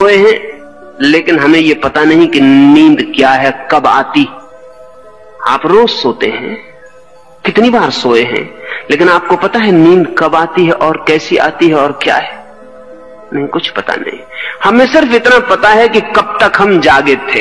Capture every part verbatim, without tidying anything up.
सोए हैं, लेकिन हमें ये पता नहीं कि नींद क्या है, कब आती। आप रोज सोते हैं, कितनी बार सोए हैं, लेकिन आपको पता है नींद कब आती है और कैसी आती है और क्या है? नहीं, कुछ पता नहीं। हमें सिर्फ इतना पता है कि कब तक हम जागे थे,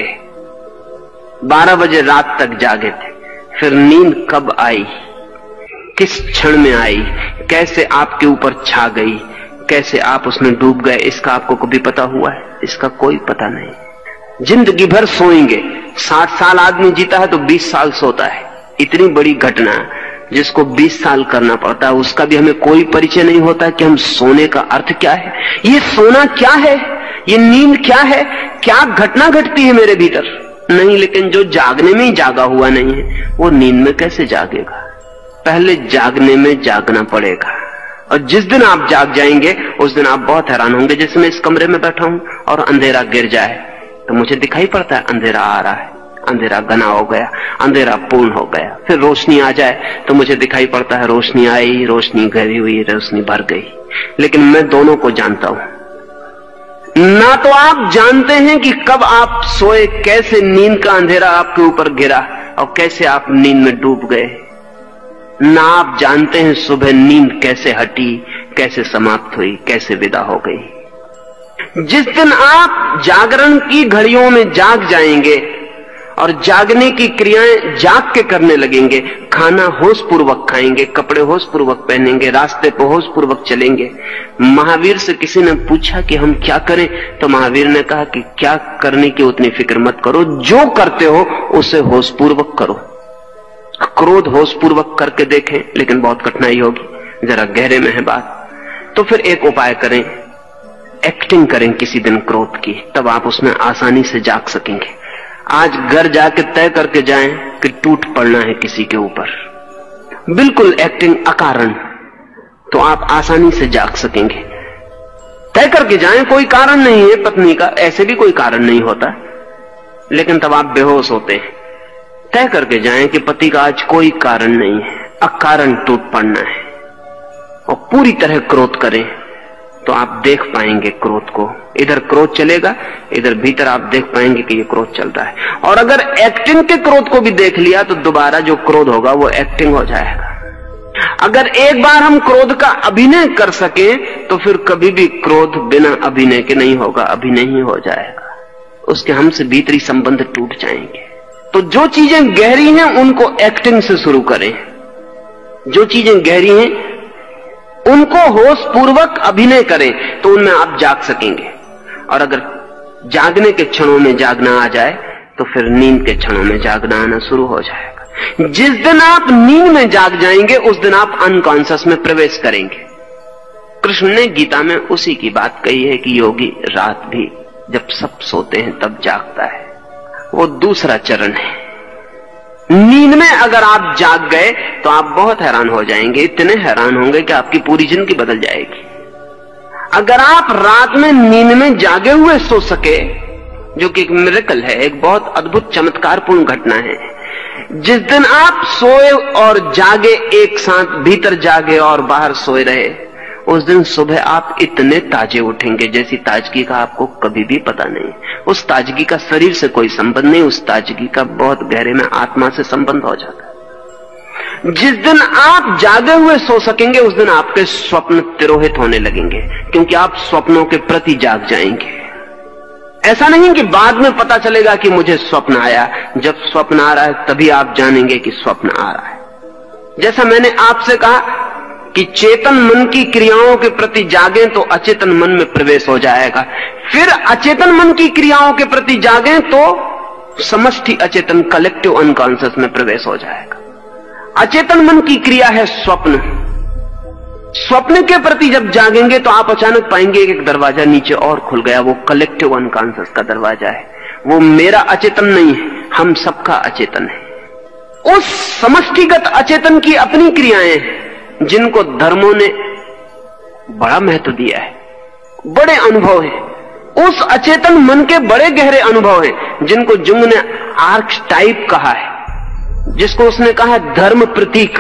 बारह बजे रात तक जागे थे, फिर नींद कब आई, किस क्षण में आई, कैसे आपके ऊपर छा गई, कैसे आप उसमें डूब गए, इसका आपको कभी पता हुआ है? इसका कोई पता नहीं। जिंदगी भर सोएंगे, साठ साल आदमी जीता है तो बीस साल सोता है। इतनी बड़ी घटना जिसको बीस साल करना पड़ता है, उसका भी हमें कोई परिचय नहीं होता कि हम सोने का अर्थ क्या है, ये सोना क्या है, ये नींद क्या है, क्या घटना घटती है मेरे भीतर? नहीं, लेकिन जो जागने में ही जागा हुआ नहीं है वो नींद में कैसे जागेगा? पहले जागने में जागना पड़ेगा, और जिस दिन आप जाग जाएंगे उस दिन आप बहुत हैरान होंगे। जैसे मैं इस कमरे में बैठा हूं और अंधेरा गिर जाए तो मुझे दिखाई पड़ता है अंधेरा आ रहा है, अंधेरा घना हो गया, अंधेरा पूर्ण हो गया। फिर रोशनी आ जाए तो मुझे दिखाई पड़ता है रोशनी आई, रोशनी घरी हुई, रोशनी भर गई। लेकिन मैं दोनों को जानता हूं। ना तो आप जानते हैं कि कब आप सोए, कैसे नींद का अंधेरा आपके ऊपर गिरा और कैसे आप नींद में डूब गए, ना आप जानते हैं सुबह नींद कैसे हटी, कैसे समाप्त हुई, कैसे विदा हो गई। जिस दिन आप जागरण की घड़ियों में जाग जाएंगे और जागने की क्रियाएं जाग के करने लगेंगे, खाना होश पूर्वक खाएंगे, कपड़े होश पूर्वक पहनेंगे, रास्ते पर होश पूर्वक चलेंगे। महावीर से किसी ने पूछा कि हम क्या करें, तो महावीर ने कहा कि क्या करने की उतनी फिक्र मत करो, जो करते हो उसे होश पूर्वक करो। क्रोध होश पूर्वक करके देखें, लेकिन बहुत कठिनाई होगी, जरा गहरे में है बात। तो फिर एक उपाय करें, एक्टिंग करें किसी दिन क्रोध की, तब आप उसमें आसानी से जाग सकेंगे। आज घर जाके तय करके जाएं कि टूट पड़ना है किसी के ऊपर, बिल्कुल एक्टिंग अकारण, तो आप आसानी से जाग सकेंगे। तय करके जाएं, कोई कारण नहीं है पत्नी का, ऐसे भी कोई कारण नहीं होता, लेकिन तब आप बेहोश होते हैं। तय करके जाएं कि पति का आज कोई कारण नहीं है, अकारण टूट पड़ना है, और पूरी तरह क्रोध करें, तो आप देख पाएंगे क्रोध को। इधर क्रोध चलेगा, इधर भीतर आप देख पाएंगे कि ये क्रोध चल रहा है। और अगर एक्टिंग के क्रोध को भी देख लिया तो दोबारा जो क्रोध होगा वो एक्टिंग हो जाएगा। अगर एक बार हम क्रोध का अभिनय कर सके तो फिर कभी भी क्रोध बिना अभिनय के नहीं होगा, अभिनय ही हो जाएगा। उसके हमसे भीतरी संबंध टूट जाएंगे। तो जो चीजें गहरी हैं उनको एक्टिंग से शुरू करें, जो चीजें गहरी हैं उनको होश पूर्वक अभिनय करें, तो उनमें आप जाग सकेंगे। और अगर जागने के क्षणों में जागना आ जाए तो फिर नींद के क्षणों में जागना आना शुरू हो जाएगा। जिस दिन आप नींद में जाग जाएंगे उस दिन आप अनकॉन्शियस में प्रवेश करेंगे। कृष्ण ने गीता में उसी की बात कही है कि योगी रात भी जब सब सोते हैं तब जागता है। वो दूसरा चरण है। नींद में अगर आप जाग गए तो आप बहुत हैरान हो जाएंगे, इतने हैरान होंगे कि आपकी पूरी जिंदगी बदल जाएगी। अगर आप रात में नींद में जागे हुए सो सके, जो कि एक मिरेकल है, एक बहुत अद्भुत चमत्कारपूर्ण घटना है। जिस दिन आप सोए और जागे एक साथ, भीतर जागे और बाहर सोए रहे, उस दिन सुबह आप इतने ताजे उठेंगे जैसी ताजगी का आपको कभी भी पता नहीं। उस ताजगी का शरीर से कोई संबंध नहीं, उस ताजगी का बहुत गहरे में आत्मा से संबंध हो जाता है। जिस दिन आप जागे हुए सो सकेंगे उस दिन आपके स्वप्न तिरोहित होने लगेंगे, क्योंकि आप स्वप्नों के प्रति जाग जाएंगे। ऐसा नहीं कि बाद में पता चलेगा कि मुझे स्वप्न आया, जब स्वप्न आ रहा है तभी आप जानेंगे कि स्वप्न आ रहा है। जैसा मैंने आपसे कहा कि चेतन मन की क्रियाओं के प्रति जागें तो अचेतन मन में प्रवेश हो जाएगा, फिर अचेतन मन की क्रियाओं के प्रति जागें तो समष्टि अचेतन कलेक्टिव अनकॉन्शियस में प्रवेश हो जाएगा। अचेतन मन की क्रिया है स्वप्न। स्वप्न के प्रति जब जागेंगे तो आप अचानक पाएंगे एक दरवाजा नीचे और खुल गया, वो कलेक्टिव अनकॉन्शियस का दरवाजा है। वो मेरा अचेतन नहीं है, हम सबका अचेतन है। उस समष्टिगत अचेतन की अपनी क्रियाएं हैं जिनको धर्मों ने बड़ा महत्व दिया है, बड़े अनुभव है। उस अचेतन मन के बड़े गहरे अनुभव हैं जिनको जुंग ने आर्कटाइप कहा है, जिसको उसने कहा धर्म प्रतीक।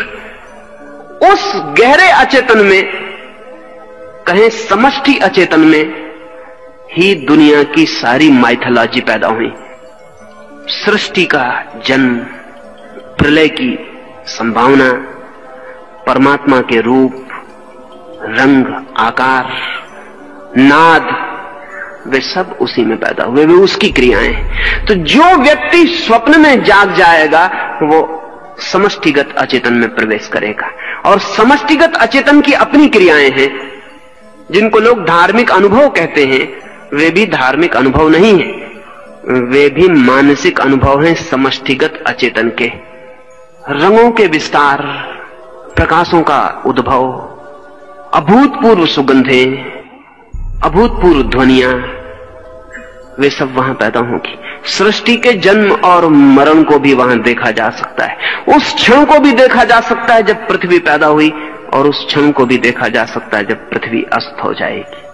उस गहरे अचेतन में, कहें समष्टि अचेतन में, ही दुनिया की सारी माइथोलॉजी पैदा हुई। सृष्टि का जन्म, प्रलय की संभावना, परमात्मा के रूप, रंग, आकार, नाद, वे सब उसी में पैदा हुए, वे उसकी क्रियाएं। तो जो व्यक्ति स्वप्न में जाग जाएगा वो समष्टिगत अचेतन में प्रवेश करेगा। और समष्टिगत अचेतन की अपनी क्रियाएं हैं। जिनको लोग धार्मिक अनुभव कहते हैं, वे भी धार्मिक अनुभव नहीं है, वे भी मानसिक अनुभव हैं समष्टिगत अचेतन के। रंगों के विस्तार, प्रकाशों का उद्भव, अभूतपूर्व सुगंधें, अभूतपूर्व ध्वनियां, वे सब वहां पैदा होंगी। सृष्टि के जन्म और मरण को भी वहां देखा जा सकता है। उस क्षण को भी देखा जा सकता है जब पृथ्वी पैदा हुई, और उस क्षण को भी देखा जा सकता है जब पृथ्वी अस्त हो जाएगी।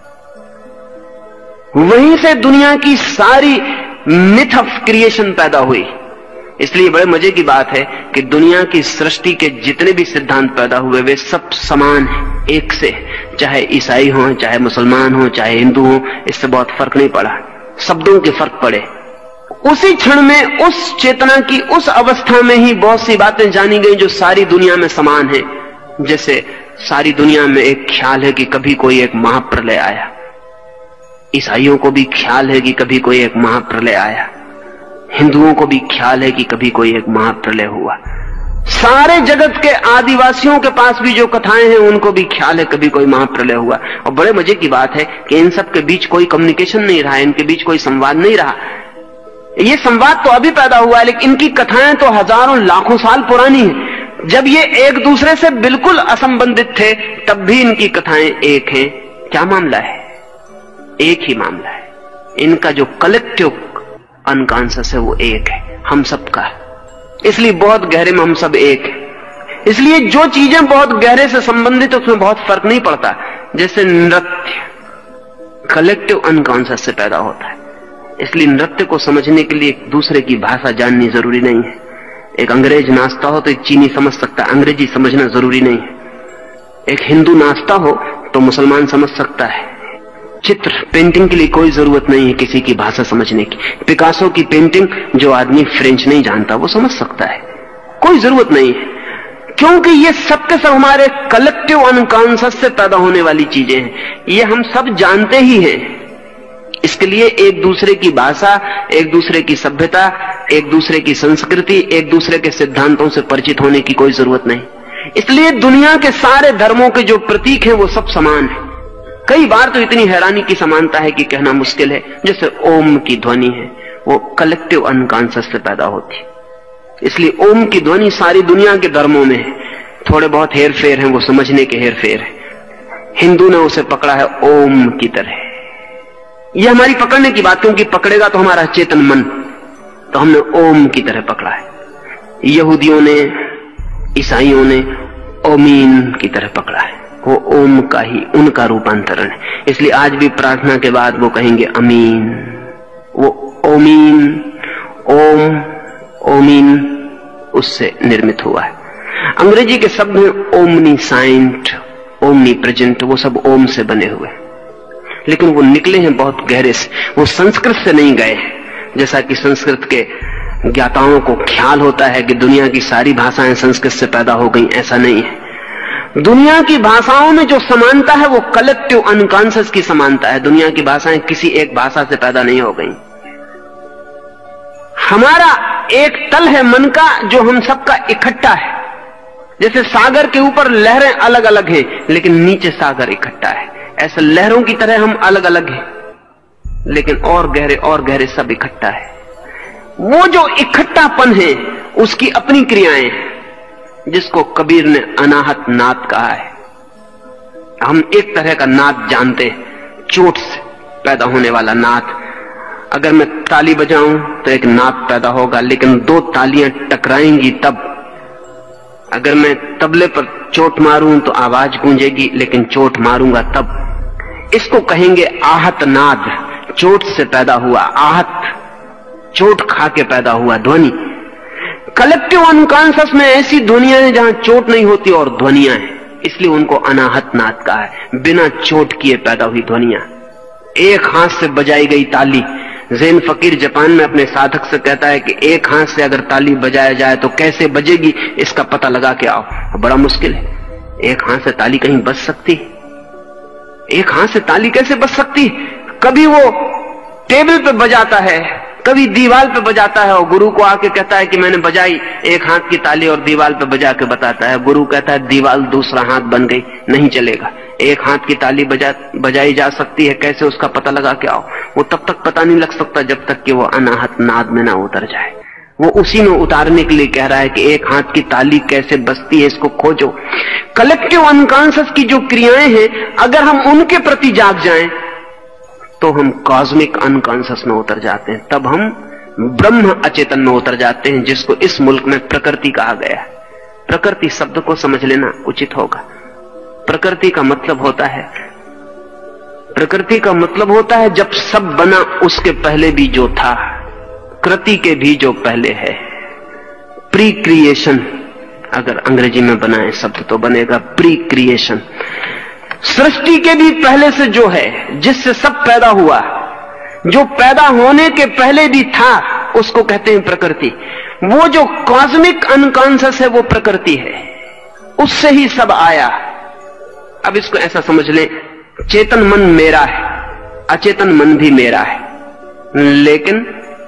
वहीं से दुनिया की सारी मिथ ऑफ क्रिएशन पैदा हुई। इसलिए बड़े मजे की बात है कि दुनिया की सृष्टि के जितने भी सिद्धांत पैदा हुए वे सब समान हैं, एक से। चाहे ईसाई हो, चाहे मुसलमान हो, चाहे हिंदू हो, इससे बहुत फर्क नहीं पड़ा। शब्दों के फर्क पड़े। उसी क्षण में, उस चेतना की उस अवस्था में ही बहुत सी बातें जानी गई जो सारी दुनिया में समान है। जैसे सारी दुनिया में एक ख्याल है कि कभी कोई एक महाप्रलय आया। ईसाइयों को भी ख्याल है कि कभी कोई एक महाप्रलय आया, हिंदुओं को भी ख्याल है कि कभी कोई एक महाप्रलय हुआ। सारे जगत के आदिवासियों के पास भी जो कथाएं हैं उनको भी ख्याल है कभी कोई महाप्रलय हुआ। और बड़े मजे की बात है कि इन सब के बीच कोई कम्युनिकेशन नहीं रहा, इनके बीच कोई संवाद नहीं रहा। ये संवाद तो अभी पैदा हुआ है, लेकिन इनकी कथाएं तो हजारों लाखों साल पुरानी हैं। जब ये एक दूसरे से बिल्कुल असंबंधित थे तब भी इनकी कथाएं एक हैं। क्या मामला है? एक ही मामला है। इनका जो कलेक्टिव अनकॉन्शियस है वो एक है, हम सबका। इसलिए बहुत गहरे में हम सब एक है। इसलिए जो चीजें बहुत गहरे से संबंधित है उसमें बहुत फर्क नहीं पड़ता। जैसे नृत्य कलेक्टिव अनकॉन्शियस से पैदा होता है, इसलिए नृत्य को समझने के लिए एक दूसरे की भाषा जाननी जरूरी नहीं है। एक अंग्रेज नाचता हो तो एक चीनी समझ सकता है, अंग्रेजी समझना जरूरी नहीं है। एक हिंदू नाचता हो तो मुसलमान समझ सकता है। चित्र पेंटिंग के लिए कोई जरूरत नहीं है किसी की भाषा समझने की। पिकासो की पेंटिंग जो आदमी फ्रेंच नहीं जानता वो समझ सकता है, कोई जरूरत नहीं है, क्योंकि ये सब के सब हमारे कलेक्टिव अनकॉन्शियस से पैदा होने वाली चीजें हैं। ये हम सब जानते ही हैं। इसके लिए एक दूसरे की भाषा, एक दूसरे की सभ्यता, एक दूसरे की संस्कृति, एक दूसरे के सिद्धांतों से परिचित होने की कोई जरूरत नहीं। इसलिए दुनिया के सारे धर्मों के जो प्रतीक हैं वो सब समान है। कई बार तो इतनी हैरानी की समानता है कि कहना मुश्किल है। जैसे ओम की ध्वनि है, वो कलेक्टिव अनकॉन्शियस से पैदा होती, इसलिए ओम की ध्वनि सारी दुनिया के धर्मों में है। थोड़े बहुत हेर फेर हैं, वो समझने के हेर फेर है। हिंदू ने उसे पकड़ा है ओम की तरह। यह हमारी पकड़ने की बात, क्योंकि पकड़ेगा तो हमारा चेतन मन, तो हमने ओम की तरह पकड़ा है। यहूदियों ने, ईसाइयों ने ओमीन की तरह पकड़ा है, वो ओम का ही उनका रूपांतरण है। इसलिए आज भी प्रार्थना के बाद वो कहेंगे अमीन। वो ओमीन, ओम, ओमीन उससे निर्मित हुआ है। अंग्रेजी के शब्द हैं ओमनी साइंट, ओमनी प्रेजेंट, वो सब ओम से बने हुए, लेकिन वो निकले हैं बहुत गहरे से, वो संस्कृत से नहीं गए। जैसा कि संस्कृत के ज्ञाताओं को ख्याल होता है कि दुनिया की सारी भाषाएं संस्कृत से पैदा हो गई, ऐसा नहीं है। दुनिया की भाषाओं में जो समानता है वो कलेक्टिव अनकॉन्शियस की समानता है। दुनिया की भाषाएं किसी एक भाषा से पैदा नहीं हो गई। हमारा एक तल है मन का जो हम सबका इकट्ठा है। जैसे सागर के ऊपर लहरें अलग अलग हैं, लेकिन नीचे सागर इकट्ठा है। ऐसे लहरों की तरह हम अलग अलग हैं, लेकिन और गहरे और गहरे सब इकट्ठा है। वो जो इकट्ठापन है उसकी अपनी क्रियाएं हैं, जिसको कबीर ने अनाहत नाद कहा है। हम एक तरह का नाद जानते हैं, चोट से पैदा होने वाला नाद। अगर मैं ताली बजाऊं तो एक नाद पैदा होगा, लेकिन दो तालियां टकराएंगी तब। अगर मैं तबले पर चोट मारूं तो आवाज गूंजेगी, लेकिन चोट मारूंगा तब। इसको कहेंगे आहत नाद। चोट से पैदा हुआ आहत, चोट खा के पैदा हुआ ध्वनि। कलेक्टिव अनकॉन्शियस में ऐसी ध्वनियां हैं जहां चोट नहीं होती और ध्वनियां हैं, इसलिए उनको अनाहत नाद कहा है। बिना चोट किए पैदा हुई ध्वनियां, एक हाथ से बजाई गई ताली। जैन फकीर जापान में अपने साधक से कहता है कि एक हाथ से अगर ताली बजाया जाए तो कैसे बजेगी, इसका पता लगा के आओ। बड़ा मुश्किल है, एक हाथ से ताली कहीं बज सकती? एक हाथ से ताली कैसे बज सकती? कभी वो टेबल पे बजाता है, कभी दीवार पे बजाता है, और गुरु को आके कहता है कि मैंने बजाई एक हाथ की ताली, और दीवार पे बजा के बताता है। गुरु कहता है दीवार दूसरा हाथ बन गई, नहीं चलेगा। एक हाथ की ताली बजा बजाई जा सकती है, कैसे उसका पता लगा के आओ। वो तब तक पता नहीं लग सकता जब तक कि वो अनाहत नाद में ना उतर जाए। वो उसी में उतारने के लिए कह रहा है कि एक हाथ की ताली कैसे बजती है, इसको खोजो। कलेक्टिव अनकॉन्शियस की जो क्रियाएं हैं, अगर हम उनके प्रति जाग जाएं तो हम कॉस्मिक अनकॉन्शियस में उतर जाते हैं, तब हम ब्रह्म अचेतन में उतर जाते हैं, जिसको इस मुल्क में प्रकृति कहा गया है। प्रकृति शब्द को समझ लेना उचित होगा। प्रकृति का मतलब होता है प्रकृति का मतलब होता है जब सब बना उसके पहले भी जो था, कृति के भी जो पहले है। प्री क्रिएशन अगर अंग्रेजी में बनाए शब्द तो बनेगा प्री क्रिएशन। सृष्टि के भी पहले से जो है, जिससे सब पैदा हुआ, जो पैदा होने के पहले भी था, उसको कहते हैं प्रकृति। वो जो कॉस्मिक अनकॉन्शियस है वो प्रकृति है, उससे ही सब आया। अब इसको ऐसा समझ लें, चेतन मन मेरा है, अचेतन मन भी मेरा है, लेकिन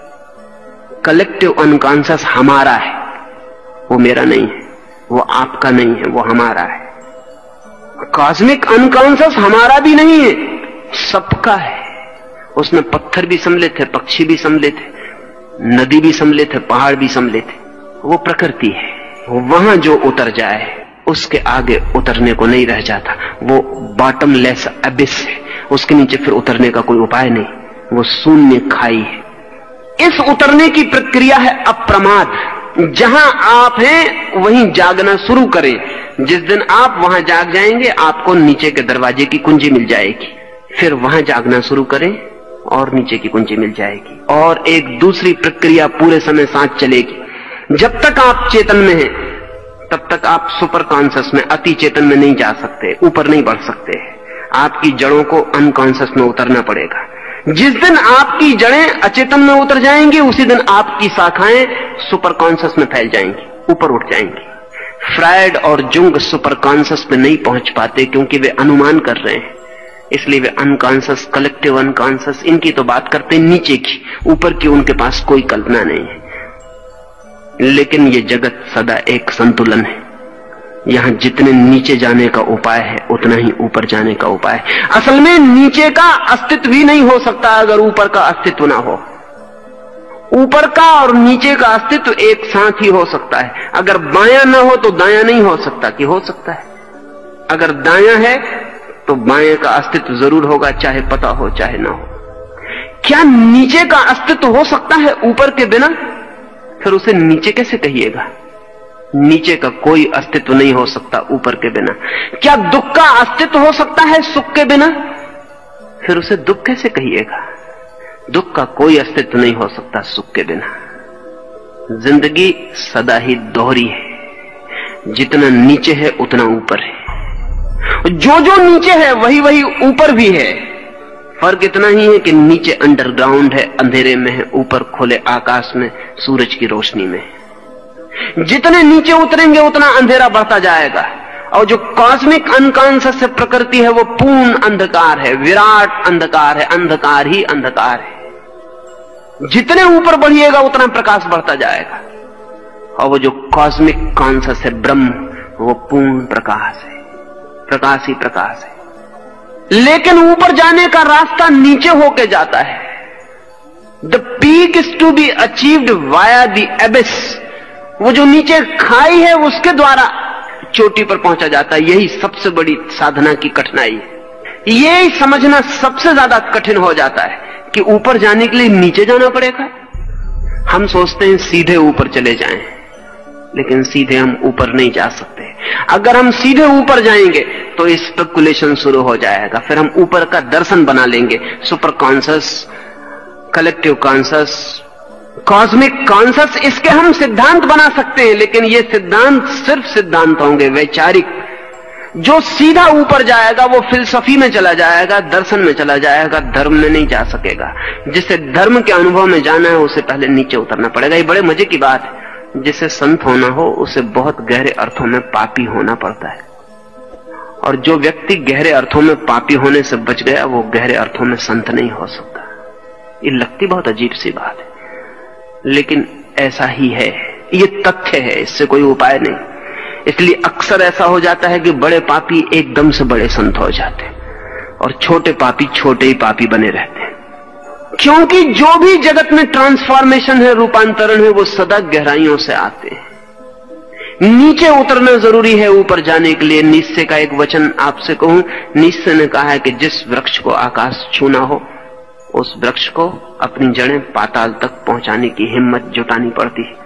कलेक्टिव अनकॉन्शियस हमारा है। वो मेरा नहीं है, वो आपका नहीं है, वो हमारा है। कॉस्मिक अनकॉन्शियस हमारा भी नहीं है, सबका है। उसमें पत्थर भी सम्मिलित थे, पक्षी भी सम्मिलित थे, नदी भी सम्मिलित है, पहाड़ भी सम्मिलित है। वो प्रकृति है। वहां जो उतर जाए उसके आगे उतरने को नहीं रह जाता। वो बॉटमलेस अबिस है, उसके नीचे फिर उतरने का कोई उपाय नहीं, वो शून्य खाई है। इस उतरने की प्रक्रिया है अप्रमाद। जहां आप हैं वहीं जागना शुरू करें। जिस दिन आप वहां जाग जाएंगे, आपको नीचे के दरवाजे की कुंजी मिल जाएगी। फिर वहां जागना शुरू करें और नीचे की कुंजी मिल जाएगी। और एक दूसरी प्रक्रिया पूरे समय साथ चलेगी। जब तक आप चेतन में हैं, तब तक आप सुपर कॉन्शियस में, अति चेतन में नहीं जा सकते, ऊपर नहीं बढ़ सकते। आपकी जड़ों को अनकॉन्शियस में उतरना पड़ेगा। जिस दिन आपकी जड़ें अचेतन में उतर जाएंगी, उसी दिन आपकी शाखाएं सुपर कॉन्शियस में फैल जाएंगी, ऊपर उठ जाएंगी। फ्रायड और जुंग सुपर कॉन्शियस में नहीं पहुंच पाते क्योंकि वे अनुमान कर रहे हैं, इसलिए वे अनकॉन्शियस, कलेक्टिव अनकॉन्शियस, इनकी तो बात करते हैं नीचे की, ऊपर की उनके पास कोई कल्पना नहीं है। लेकिन ये जगत सदा एक संतुलन है। यहां जितने नीचे जाने का उपाय है, उतना ही ऊपर जाने का उपाय है। असल में नीचे का अस्तित्व ही नहीं हो सकता अगर ऊपर का अस्तित्व ना हो। ऊपर का और नीचे का अस्तित्व एक साथ ही हो सकता है। अगर बायां ना हो तो दायां नहीं हो सकता, कि हो सकता है? अगर दायां है तो बाएं का अस्तित्व जरूर होगा, चाहे पता हो चाहे ना हो। क्या नीचे का अस्तित्व हो सकता है ऊपर के बिना? फिर उसे नीचे कैसे कहिएगा? नीचे का कोई अस्तित्व नहीं हो सकता ऊपर के बिना। क्या दुख का अस्तित्व हो सकता है सुख के बिना? फिर उसे दुख कैसे कहिएगा? दुख का कोई अस्तित्व नहीं हो सकता सुख के बिना। जिंदगी सदा ही दोहरी है। जितना नीचे है उतना ऊपर है। जो जो नीचे है वही वही ऊपर भी है। फर्क इतना ही है कि नीचे अंडरग्राउंड है, अंधेरे में है, ऊपर खुले आकाश में, सूरज की रोशनी में। जितने नीचे उतरेंगे उतना अंधेरा बढ़ता जाएगा। और जो कॉस्मिक अनकॉन्शियस प्रकृति है वो पूर्ण अंधकार है, विराट अंधकार है, अंधकार ही अंधकार है। जितने ऊपर बढ़िएगा उतना प्रकाश बढ़ता जाएगा। और वो जो कॉस्मिक कॉन्शियस है ब्रह्म, वो पूर्ण प्रकाश है, प्रकाश ही प्रकाश है। लेकिन ऊपर जाने का रास्ता नीचे होके जाता है। The peak is to be achieved via the abyss. वो जो नीचे खाई है उसके द्वारा चोटी पर पहुंचा जाता है। यही सबसे बड़ी साधना की कठिनाई है। यही समझना सबसे ज्यादा कठिन हो जाता है कि ऊपर जाने के लिए नीचे जाना पड़ेगा। हम सोचते हैं सीधे ऊपर चले जाएं, लेकिन सीधे हम ऊपर नहीं जा सकते। अगर हम सीधे ऊपर जाएंगे तो स्पेकुलेशन शुरू हो जाएगा। फिर हम ऊपर का दर्शन बना लेंगे, super conscious, collective conscious, cosmic conscious. इसके हम सिद्धांत बना सकते हैं, लेकिन ये सिद्धांत सिर्फ सिद्धांत होंगे, वैचारिक। जो सीधा ऊपर जाएगा वो फिलसफी में चला जाएगा, दर्शन में चला जाएगा, धर्म में नहीं जा सकेगा। जिसे धर्म के अनुभव में जाना है उसे पहले नीचे उतरना पड़ेगा। ये बड़े मजे की बात है। जिसे संत होना हो उसे बहुत गहरे अर्थों में पापी होना पड़ता है, और जो व्यक्ति गहरे अर्थों में पापी होने से बच गया वो गहरे अर्थों में संत नहीं हो सकता। ये लगती बहुत अजीब सी बात है, लेकिन ऐसा ही है, ये तथ्य है, इससे कोई उपाय नहीं। इसलिए अक्सर ऐसा हो जाता है कि बड़े पापी एकदम से बड़े संत हो जाते हैं और छोटे पापी छोटे ही पापी बने रहते हैं, क्योंकि जो भी जगत में ट्रांसफॉर्मेशन है, रूपांतरण है, वो सदा गहराइयों से आते हैं। नीचे उतरना जरूरी है ऊपर जाने के लिए। नीचे का एक वचन आपसे कहूं, नीचे ने कहा है कि जिस वृक्ष को आकाश छूना हो उस वृक्ष को अपनी जड़ें पाताल तक पहुंचाने की हिम्मत जुटानी पड़ती है।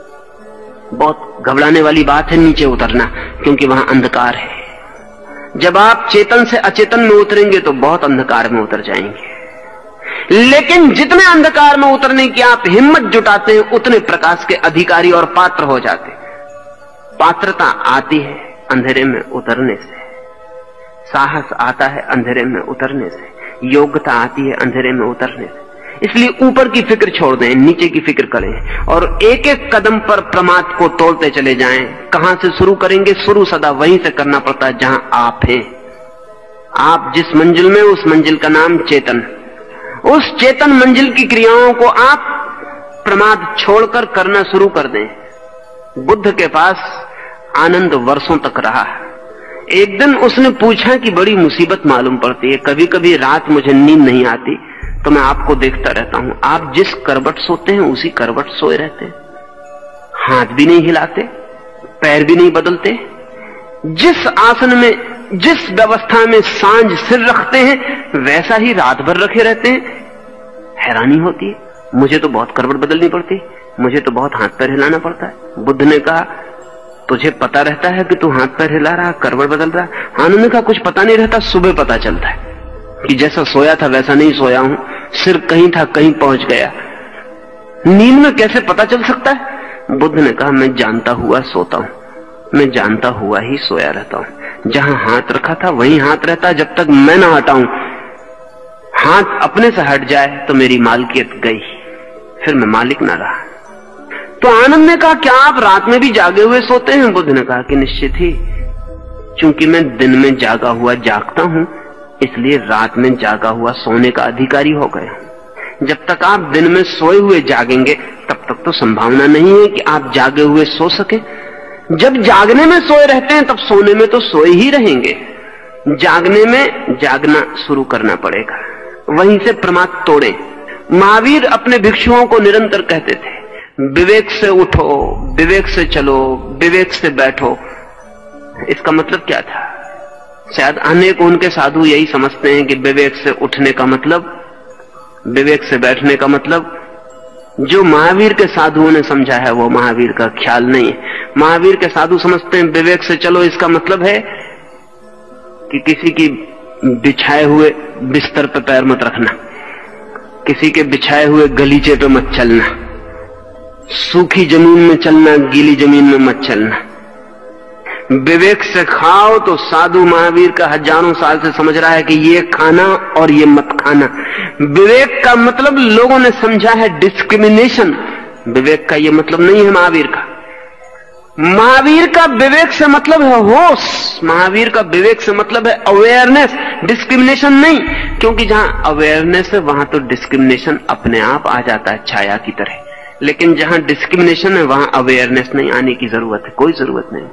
बहुत घबराने वाली बात है नीचे उतरना, क्योंकि वहां अंधकार है। जब आप चेतन से अचेतन में उतरेंगे तो बहुत अंधकार में उतर जाएंगे, लेकिन जितने अंधकार में उतरने की आप हिम्मत जुटाते हैं उतने प्रकाश के अधिकारी और पात्र हो जाते हैं। पात्रता आती है अंधेरे में उतरने से, साहस आता है अंधेरे में उतरने से, योग्यता आती है अंधेरे में उतरने से। इसलिए ऊपर की फिक्र छोड़ दें, नीचे की फिक्र करें और एक एक कदम पर प्रमाद को तोड़ते चले जाएं। कहां से शुरू करेंगे? शुरू सदा वहीं से करना पड़ता है जहां आप हैं। आप जिस मंजिल में, उस मंजिल का नाम चेतन। उस चेतन मंजिल की क्रियाओं को आप प्रमाद छोड़कर करना शुरू कर दें। बुद्ध के पास आनंद वर्षों तक रहा। एक दिन उसने पूछा कि बड़ी मुसीबत मालूम पड़ती है, कभी कभी रात मुझे नींद नहीं आती तो मैं आपको देखता रहता हूं। आप जिस करवट सोते हैं उसी करवट सोए रहते हैं, हाथ भी नहीं हिलाते, पैर भी नहीं बदलते। जिस आसन में, जिस व्यवस्था में सांझ सिर रखते हैं वैसा ही रात भर रखे रहते हैं। हैरानी होती है, मुझे तो बहुत करवट बदलनी पड़ती, मुझे तो बहुत हाथ पैर हिलाना पड़ता है। बुद्ध ने कहा तुझे पता रहता है कि तू हाथ पैर हिला रहा, करवट बदल रहा? आनंद ने कहा कुछ पता नहीं रहता, सुबह पता चलता है कि जैसा सोया था वैसा नहीं सोया हूं, सिर कहीं था कहीं पहुंच गया। नींद में कैसे पता चल सकता है? बुद्ध ने कहा मैं जानता हुआ सोता हूं, मैं जानता हुआ ही सोया रहता हूं। जहां हाथ रखा था वहीं हाथ रहता है जब तक मैं ना हटाऊं। हाथ अपने से हट जाए तो मेरी मालकियत गई, फिर मैं मालिक ना रहा। तो आनंद ने कहा क्या आप रात में भी जागे हुए सोते हैं? बुद्ध ने कहा कि निश्चित ही, चूंकि मैं दिन में जागा हुआ जागता हूं इसलिए रात में जागा हुआ सोने का अधिकारी हो गया। जब तक आप दिन में सोए हुए जागेंगे तब तक तो संभावना नहीं है कि आप जागे हुए सो सके। जब जागने में सोए रहते हैं तब सोने में तो सोए ही रहेंगे। जागने में जागना शुरू करना पड़ेगा, वहीं से प्रमाद तोड़े। महावीर अपने भिक्षुओं को निरंतर कहते थे विवेक से उठो, विवेक से चलो, विवेक से बैठो। इसका मतलब क्या था? शायद अनेक उनके साधु यही समझते हैं कि विवेक से उठने का मतलब, विवेक से बैठने का मतलब, जो महावीर के साधुओं ने समझा है वो महावीर का ख्याल नहीं है। महावीर के साधु समझते हैं विवेक से चलो, इसका मतलब है कि किसी की बिछाए हुए बिस्तर पर पैर मत रखना, किसी के बिछाए हुए गलीचे पे मत चलना, सूखी जमीन में चलना, गीली जमीन में मत चलना। विवेक से खाओ तो साधु महावीर का हजारों साल से समझ रहा है कि ये खाना और ये मत खाना। विवेक का मतलब लोगों ने समझा है डिस्क्रिमिनेशन, विवेक का ये मतलब नहीं है महावीर का। महावीर का विवेक से मतलब है होश, महावीर का विवेक से मतलब है अवेयरनेस, डिस्क्रिमिनेशन नहीं। क्योंकि जहां अवेयरनेस है वहां तो डिस्क्रिमिनेशन अपने आप आ जाता है छाया की तरह, लेकिन जहां डिस्क्रिमिनेशन है वहां अवेयरनेस नहीं आने की जरूरत है, कोई जरूरत नहीं।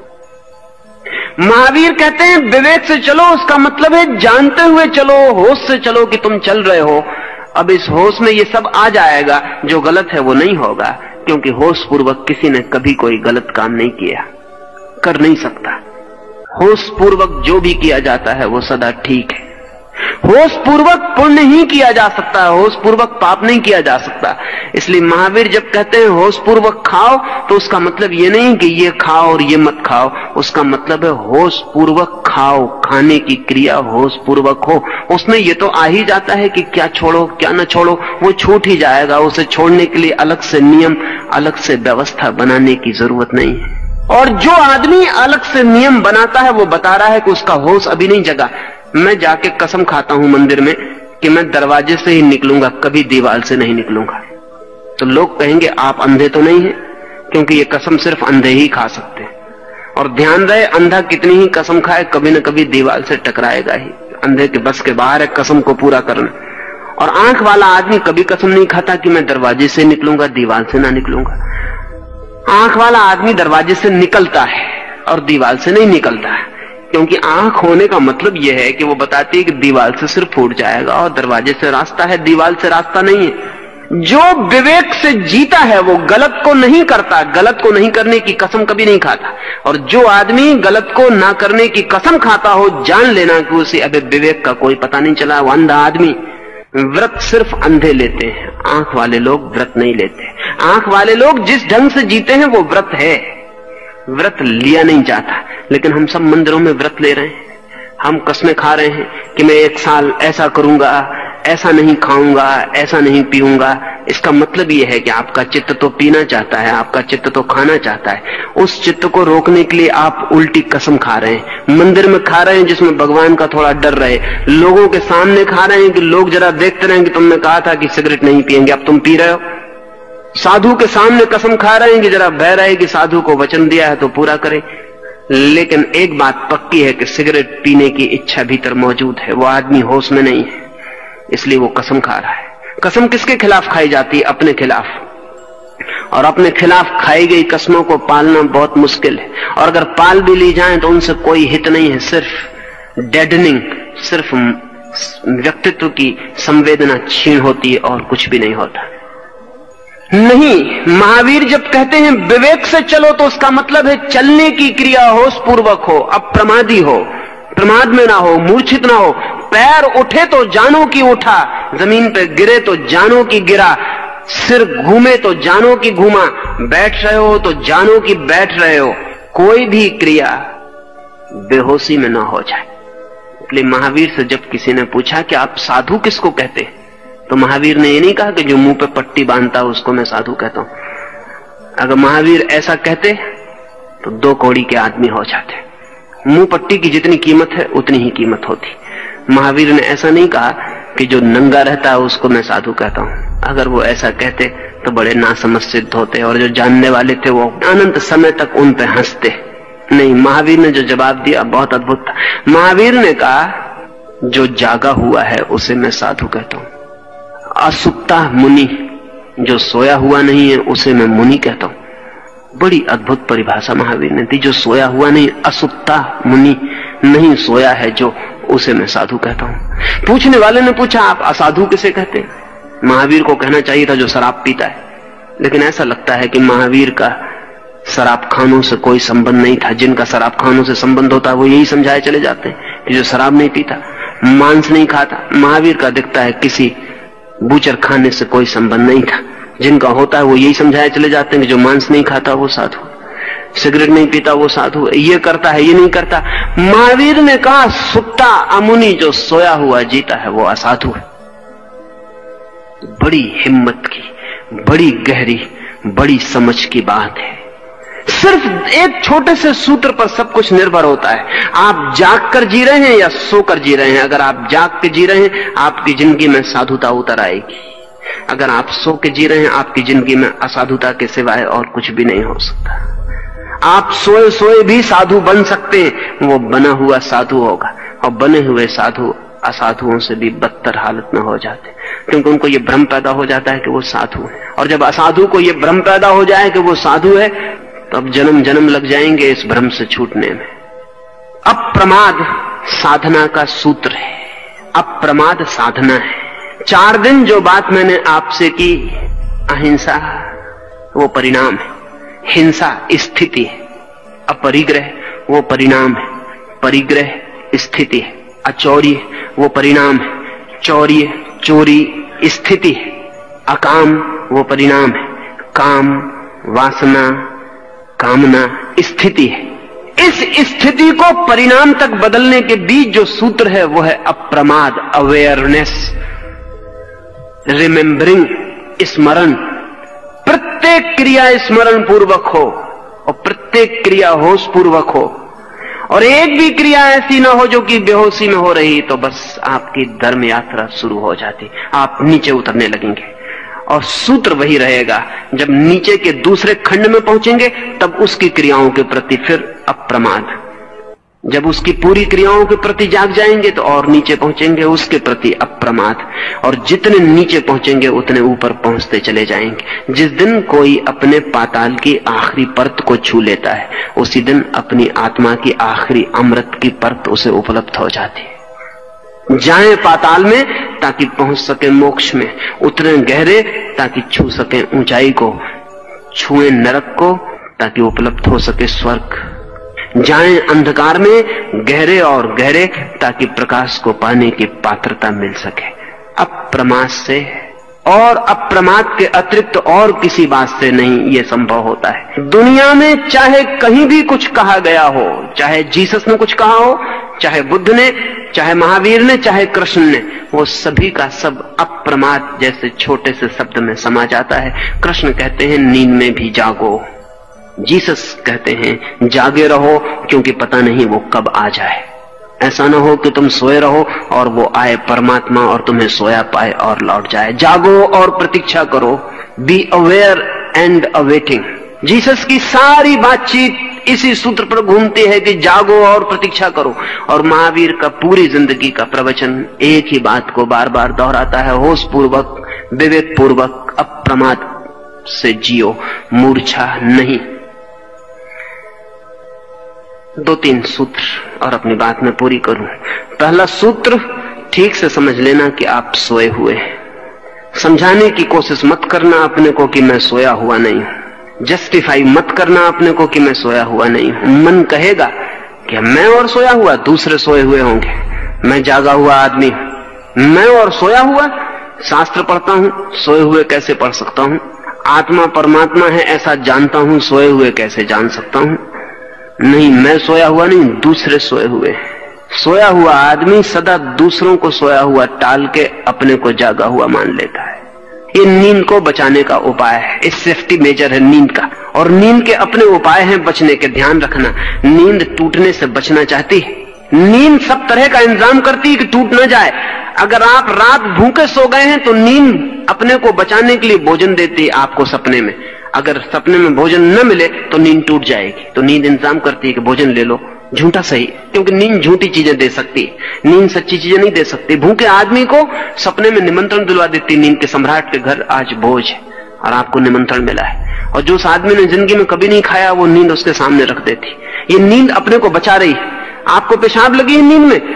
महावीर कहते हैं विवेक से चलो, उसका मतलब है जानते हुए चलो, होश से चलो कि तुम चल रहे हो। अब इस होश में ये सब आ जाएगा, जो गलत है वो नहीं होगा, क्योंकि होश पूर्वक किसी ने कभी कोई गलत काम नहीं किया, कर नहीं सकता। होश पूर्वक जो भी किया जाता है वो सदा ठीक है। होश पूर्वक पुण्य ही किया जा सकता है, होश पूर्वक पाप नहीं किया जा सकता। इसलिए महावीर जब कहते हैं होश पूर्वक खाओ तो उसका मतलब ये नहीं कि ये खाओ और ये मत खाओ, उसका मतलब है होश पूर्वक खाओ, खाने की क्रिया होश पूर्वक हो। उसमें ये तो आ ही जाता है कि क्या छोड़ो क्या न छोड़ो, वो छूट ही जाएगा। उसे छोड़ने के लिए अलग से नियम, अलग से व्यवस्था बनाने की जरूरत नहीं है। और जो आदमी अलग से नियम बनाता है वो बता रहा है कि उसका होश अभी नहीं जगा। मैं जाके कसम खाता हूं मंदिर में कि मैं दरवाजे से ही निकलूंगा, कभी दीवार से नहीं निकलूंगा। तो लोग कहेंगे आप अंधे तो नहीं हैं, क्योंकि ये कसम सिर्फ अंधे ही खा सकते हैं। और ध्यान रहे, अंधा कितनी ही कसम खाए कभी न कभी दीवार से टकराएगा ही। अंधे के बस के बाहर है कसम को पूरा करना। और आंख वाला आदमी कभी कसम नहीं खाता कि मैं दरवाजे से निकलूंगा, दीवार से ना निकलूंगा। आंख वाला आदमी दरवाजे से निकलता है और दीवार से नहीं निकलता है, क्योंकि आंख होने का मतलब यह है कि वो बताती है कि दीवार से सिर्फ फूट जाएगा और दरवाजे से रास्ता है, दीवार से रास्ता नहीं है। जो विवेक से जीता है वो गलत को नहीं करता, गलत को नहीं करने की कसम कभी नहीं खाता। और जो आदमी गलत को ना करने की कसम खाता हो, जान लेना कि उसे अभी विवेक का कोई पता नहीं चला, वो अंधा आदमी। व्रत सिर्फ अंधे लेते हैं, आंख वाले लोग व्रत नहीं लेते। आंख वाले लोग जिस ढंग से जीते हैं वो व्रत है, व्रत लिया नहीं जाता। लेकिन हम सब मंदिरों में व्रत ले रहे हैं, हम कस्में खा रहे हैं कि मैं एक साल ऐसा करूंगा, ऐसा नहीं खाऊंगा, ऐसा नहीं पीऊंगा। इसका मतलब यह है कि आपका चित्त तो पीना चाहता है, आपका चित्त तो खाना चाहता है। उस चित्त को रोकने के लिए आप उल्टी कसम खा रहे हैं। मंदिर में खा रहे हैं जिसमें भगवान का थोड़ा डर रहे, लोगों के सामने खा रहे हैं कि लोग जरा देखते रहें कि तुमने कहा था कि सिगरेट नहीं पिएंगे, अब तुम पी रहे हो। साधु के सामने कसम खा रहे हैं कि जरा भय रहे कि साधु को वचन दिया है तो पूरा करें। लेकिन एक बात पक्की है कि सिगरेट पीने की इच्छा भीतर मौजूद है, वो आदमी होश में नहीं है, इसलिए वो कसम खा रहा है। कसम किसके खिलाफ खाई जाती है? अपने खिलाफ। और अपने खिलाफ खाई गई कसमों को पालना बहुत मुश्किल है, और अगर पाल भी ली जाए तो उनसे कोई हित नहीं है, सिर्फ डेडनिंग, सिर्फ व्यक्तित्व की संवेदना छीन होती है और कुछ भी नहीं होता। नहीं, महावीर जब कहते हैं विवेक से चलो तो उसका मतलब है चलने की क्रिया होश पूर्वक हो, अप्रमादी हो, प्रमाद में ना हो, मूर्छित ना हो। पैर उठे तो जानो कि उठा, जमीन पे गिरे तो जानो कि गिरा, सिर घूमे तो जानो कि घूमा, बैठ रहे हो तो जानो कि बैठ रहे हो। कोई भी क्रिया बेहोशी में ना हो जाए। इसलिए महावीर से जब किसी ने पूछा कि आप साधु किसको कहते हैं, तो महावीर ने ये नहीं कहा कि जो मुंह पे पट्टी बांधता है उसको मैं साधु कहता हूं। अगर महावीर ऐसा कहते तो दो कौड़ी के आदमी हो जाते। मुंह पट्टी की जितनी कीमत है उतनी ही कीमत होती। महावीर ने ऐसा नहीं कहा कि जो नंगा रहता है उसको मैं साधु कहता हूं। अगर वो ऐसा कहते तो बड़े नासमझ सिद्ध होते, और जो जानने वाले थे वो अनंत समय तक उन पे हंसते। नहीं, महावीर ने जो जवाब दिया बहुत अद्भुत था। महावीर ने कहा जो जागा हुआ है उसे मैं साधु कहता हूं। असुप्ता मुनि, जो सोया हुआ नहीं है उसे मैं मुनि कहता हूं। बड़ी अद्भुत परिभाषा महावीर ने दी। जो सोया हुआ नहीं, असुप्ता मुनि, नहीं सोया है जो, उसे मैं साधु कहता हूं। पूछने वाले ने पूछा आप असाधु किसे कहते हैं? महावीर को कहना चाहिए था जो शराब पीता है, लेकिन ऐसा लगता है कि महावीर का शराब खानों से कोई संबंध नहीं था। जिनका शराब खानों से संबंध होता है वो यही समझाए चले जाते हैं कि जो शराब नहीं पीता, मांस नहीं खाता। महावीर का दिखता है किसी बूचर खाने से कोई संबंध नहीं था। जिनका होता है वो यही समझाए चले जाते हैं कि जो मांस नहीं खाता वो साधु, सिगरेट नहीं पीता वो साधु, ये करता है ये नहीं करता। महावीर ने कहा सुप्ता अमुनि, जो सोया हुआ जीता है वो असाधु है। बड़ी हिम्मत की, बड़ी गहरी, बड़ी समझ की बात है। सिर्फ एक छोटे से सूत्र पर सब कुछ निर्भर होता है। आप जाग कर जी रहे हैं या सोकर जी रहे हैं। अगर आप जाग के जी रहे हैं आपकी जिंदगी में साधुता उतर आएगी। अगर आप सो के जी रहे हैं आपकी जिंदगी में असाधुता के सिवाय और कुछ भी नहीं हो सकता। आप सोए सोए भी साधु बन सकते हैं, वो बना हुआ साधु होगा, और बने हुए साधु असाधुओं से भी बदतर हालत में हो जाते, क्योंकि उनको ये भ्रम पैदा हो जाता है कि वो साधु है। और जब असाधु को ये भ्रम पैदा हो जाए कि वो साधु है, तो अब जन्म जन्म लग जाएंगे इस भ्रम से छूटने में। अप्रमाद साधना का सूत्र है, अप्रमाद साधना है। चार दिन जो बात मैंने आपसे की, अहिंसा वो परिणाम है, हिंसा स्थिति है, अपरिग्रह वो परिणाम है, परिग्रह स्थिति है, अचौर्य वो परिणाम है, चौर्य चोरी स्थिति है, अकाम वो परिणाम है, काम वासना कामना स्थिति है। इस स्थिति को परिणाम तक बदलने के बीच जो सूत्र है वो है अप्रमाद, अवेयरनेस, रिमेंबरिंग, स्मरण। प्रत्येक क्रिया स्मरण पूर्वक हो, और प्रत्येक क्रिया होश पूर्वक हो, और एक भी क्रिया ऐसी ना हो जो कि बेहोशी में हो रही, तो बस आपकी धर्म यात्रा शुरू हो जाती, आप नीचे उतरने लगेंगे। और सूत्र वही रहेगा, जब नीचे के दूसरे खंड में पहुंचेंगे तब उसकी क्रियाओं के प्रति फिर अप्रमाद, जब उसकी पूरी क्रियाओं के प्रति जाग जाएंगे तो और नीचे पहुंचेंगे, उसके प्रति अप्रमाद, और जितने नीचे पहुंचेंगे उतने ऊपर पहुंचते चले जाएंगे। जिस दिन कोई अपने पाताल की आखिरी परत को छू लेता है, उसी दिन अपनी आत्मा की आखिरी अमृत की परत उसे उपलब्ध हो जाती है। जाएं पाताल में ताकि पहुंच सके मोक्ष में, उतरे गहरे ताकि छू सके ऊंचाई को, छुए नरक को ताकि उपलब्ध हो सके स्वर्ग। जाएं अंधकार में गहरे और गहरे ताकि प्रकाश को पाने की पात्रता मिल सके। अप्रमाद से और अप्रमाद के अतिरिक्त और किसी बात से नहीं ये संभव होता है। दुनिया में चाहे कहीं भी कुछ कहा गया हो, चाहे जीसस ने कुछ कहा हो, चाहे बुद्ध ने, चाहे महावीर ने, चाहे कृष्ण ने, वो सभी का सब अप्रमाद जैसे छोटे से शब्द में समा जाता है। कृष्ण कहते हैं नींद में भी जागो, जीसस कहते हैं जागे रहो क्योंकि पता नहीं वो कब आ जाए। ऐसा ना हो कि तुम सोए रहो और वो आए परमात्मा और तुम्हें सोया पाए और लौट जाए। जागो और प्रतीक्षा करो, be aware and awaiting. Jesus की सारी बातचीत इसी सूत्र पर घूमती है कि जागो और प्रतीक्षा करो, और महावीर का पूरी जिंदगी का प्रवचन एक ही बात को बार बार दोहराता है, होश पूर्वक, विवेक पूर्वक, अप्रमाद से जियो, मूर्छा नहीं। दो तीन सूत्र और अपनी बात में पूरी करूं। पहला सूत्र, ठीक से समझ लेना कि आप सोए हुए हैं। समझाने की कोशिश मत करना अपने को कि मैं सोया हुआ नहीं हूं। जस्टिफाई मत करना अपने को कि मैं सोया हुआ नहीं हूं। मन कहेगा कि मैं और सोया हुआ, दूसरे सोए हुए होंगे, मैं जागा हुआ आदमी हूं। मैं और सोया हुआ, शास्त्र पढ़ता हूं, सोए हुए कैसे पढ़ सकता हूं? आत्मा परमात्मा है ऐसा जानता हूं, सोए हुए कैसे जान सकता हूं? नहीं, मैं सोया हुआ नहीं, दूसरे सोए हुए। सोया हुआ आदमी सदा दूसरों को सोया हुआ टाल के अपने को जागा हुआ मान लेता है। ये नींद को बचाने का उपाय है, इस सेफ्टी मेजर है नींद का, और नींद के अपने उपाय हैं बचने के। ध्यान रखना, नींद टूटने से बचना चाहती है। नींद सब तरह का इंतजाम करती है कि टूट ना जाए। अगर आप रात भूखे सो गए हैं तो नींद अपने को बचाने के लिए भोजन देती है आपको सपने में। अगर सपने में भोजन न मिले तो नींद टूट जाएगी, तो नींद इंतजाम करती है कि भोजन ले लो, झूठा सही, क्योंकि नींद झूठी चीजें दे सकती है, नींद सच्ची चीजें नहीं दे सकती। भूखे आदमी को सपने में निमंत्रण दिलवा देती नींद के, सम्राट के घर आज भोज है और आपको निमंत्रण मिला है। और जो उस आदमी ने जिंदगी में कभी नहीं खाया वो नींद उसके सामने रख देती। ये नींद अपने को बचा रही है। आपको पेशाब लगी है नींद में,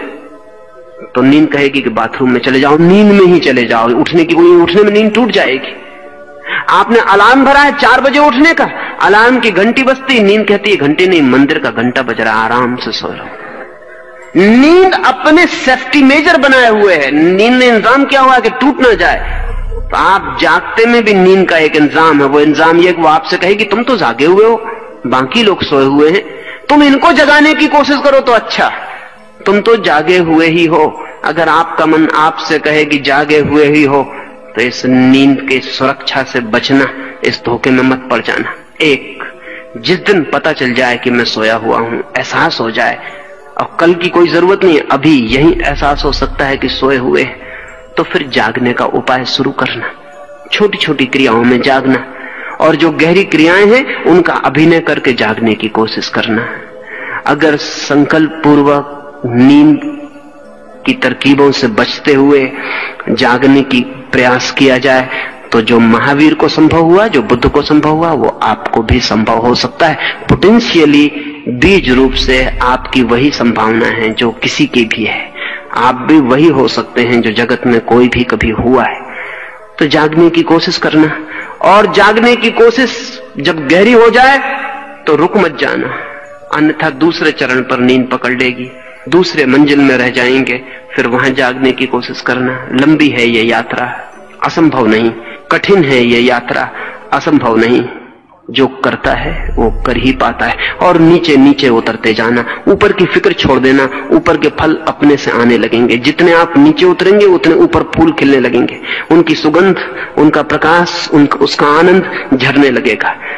तो नींद कहेगी कि बाथरूम में चले जाओ, नींद में ही चले जाओ, उठने की कोई, उठने में नींद टूट जाएगी। आपने अलार्म भरा है चार बजे उठने का, अलार्म की घंटी बजती, नींद कहती है घंटी नहीं, मंदिर का घंटा बज रहा, आराम से सो रहो। नींद अपने सेफ्टी मेजर बनाए हुए है, नींद ने इंतजाम किया हुआ है कि टूट ना जाए। तो आप जागते में भी नींद का एक इंतजाम है। वो इंतजाम ये वो आपसे कहेगी तुम तो जागे हुए हो, बाकी लोग सोए हुए हैं, तुम इनको जगाने की कोशिश करो तो अच्छा, तुम तो जागे हुए ही हो। अगर आपका मन आपसे कहे कि जागे हुए ही हो, तो इस नींद की सुरक्षा से बचना, इस धोखे में मत पड़ जाना। एक, जिस दिन पता चल जाए कि मैं सोया हुआ हूं, एहसास हो जाए, और कल की कोई जरूरत नहीं है, अभी यही एहसास हो सकता है कि सोए हुए, तो फिर जागने का उपाय शुरू करना, छोटी छोटी क्रियाओं में जागना, और जो गहरी क्रियाएं हैं उनका अभिनय करके जागने की कोशिश करना। अगर संकल्प पूर्वक नींद की तरकीबों से बचते हुए जागने की प्रयास किया जाए तो जो महावीर को संभव हुआ, जो बुद्ध को संभव हुआ, वो आपको भी संभव हो सकता है। पोटेंशियली बीज रूप से आपकी वही संभावना है जो किसी की भी है। आप भी वही हो सकते हैं जो जगत में कोई भी कभी हुआ है। तो जागने की कोशिश करना, और जागने की कोशिश जब गहरी हो जाए तो रुक मत जाना, अन्यथा दूसरे चरण पर नींद पकड़ लेगी, दूसरे मंजिल में रह जाएंगे। फिर वहां जागने की कोशिश करना। लंबी है ये यात्रा, असंभव नहीं, कठिन है ये यात्रा, असंभव नहीं। जो करता है वो कर ही पाता है। और नीचे नीचे उतरते जाना, ऊपर की फिक्र छोड़ देना, ऊपर के फल अपने से आने लगेंगे। जितने आप नीचे उतरेंगे उतने ऊपर फूल खिलने लगेंगे, उनकी सुगंध, उनका प्रकाश, उनका उसका आनंद झरने लगेगा।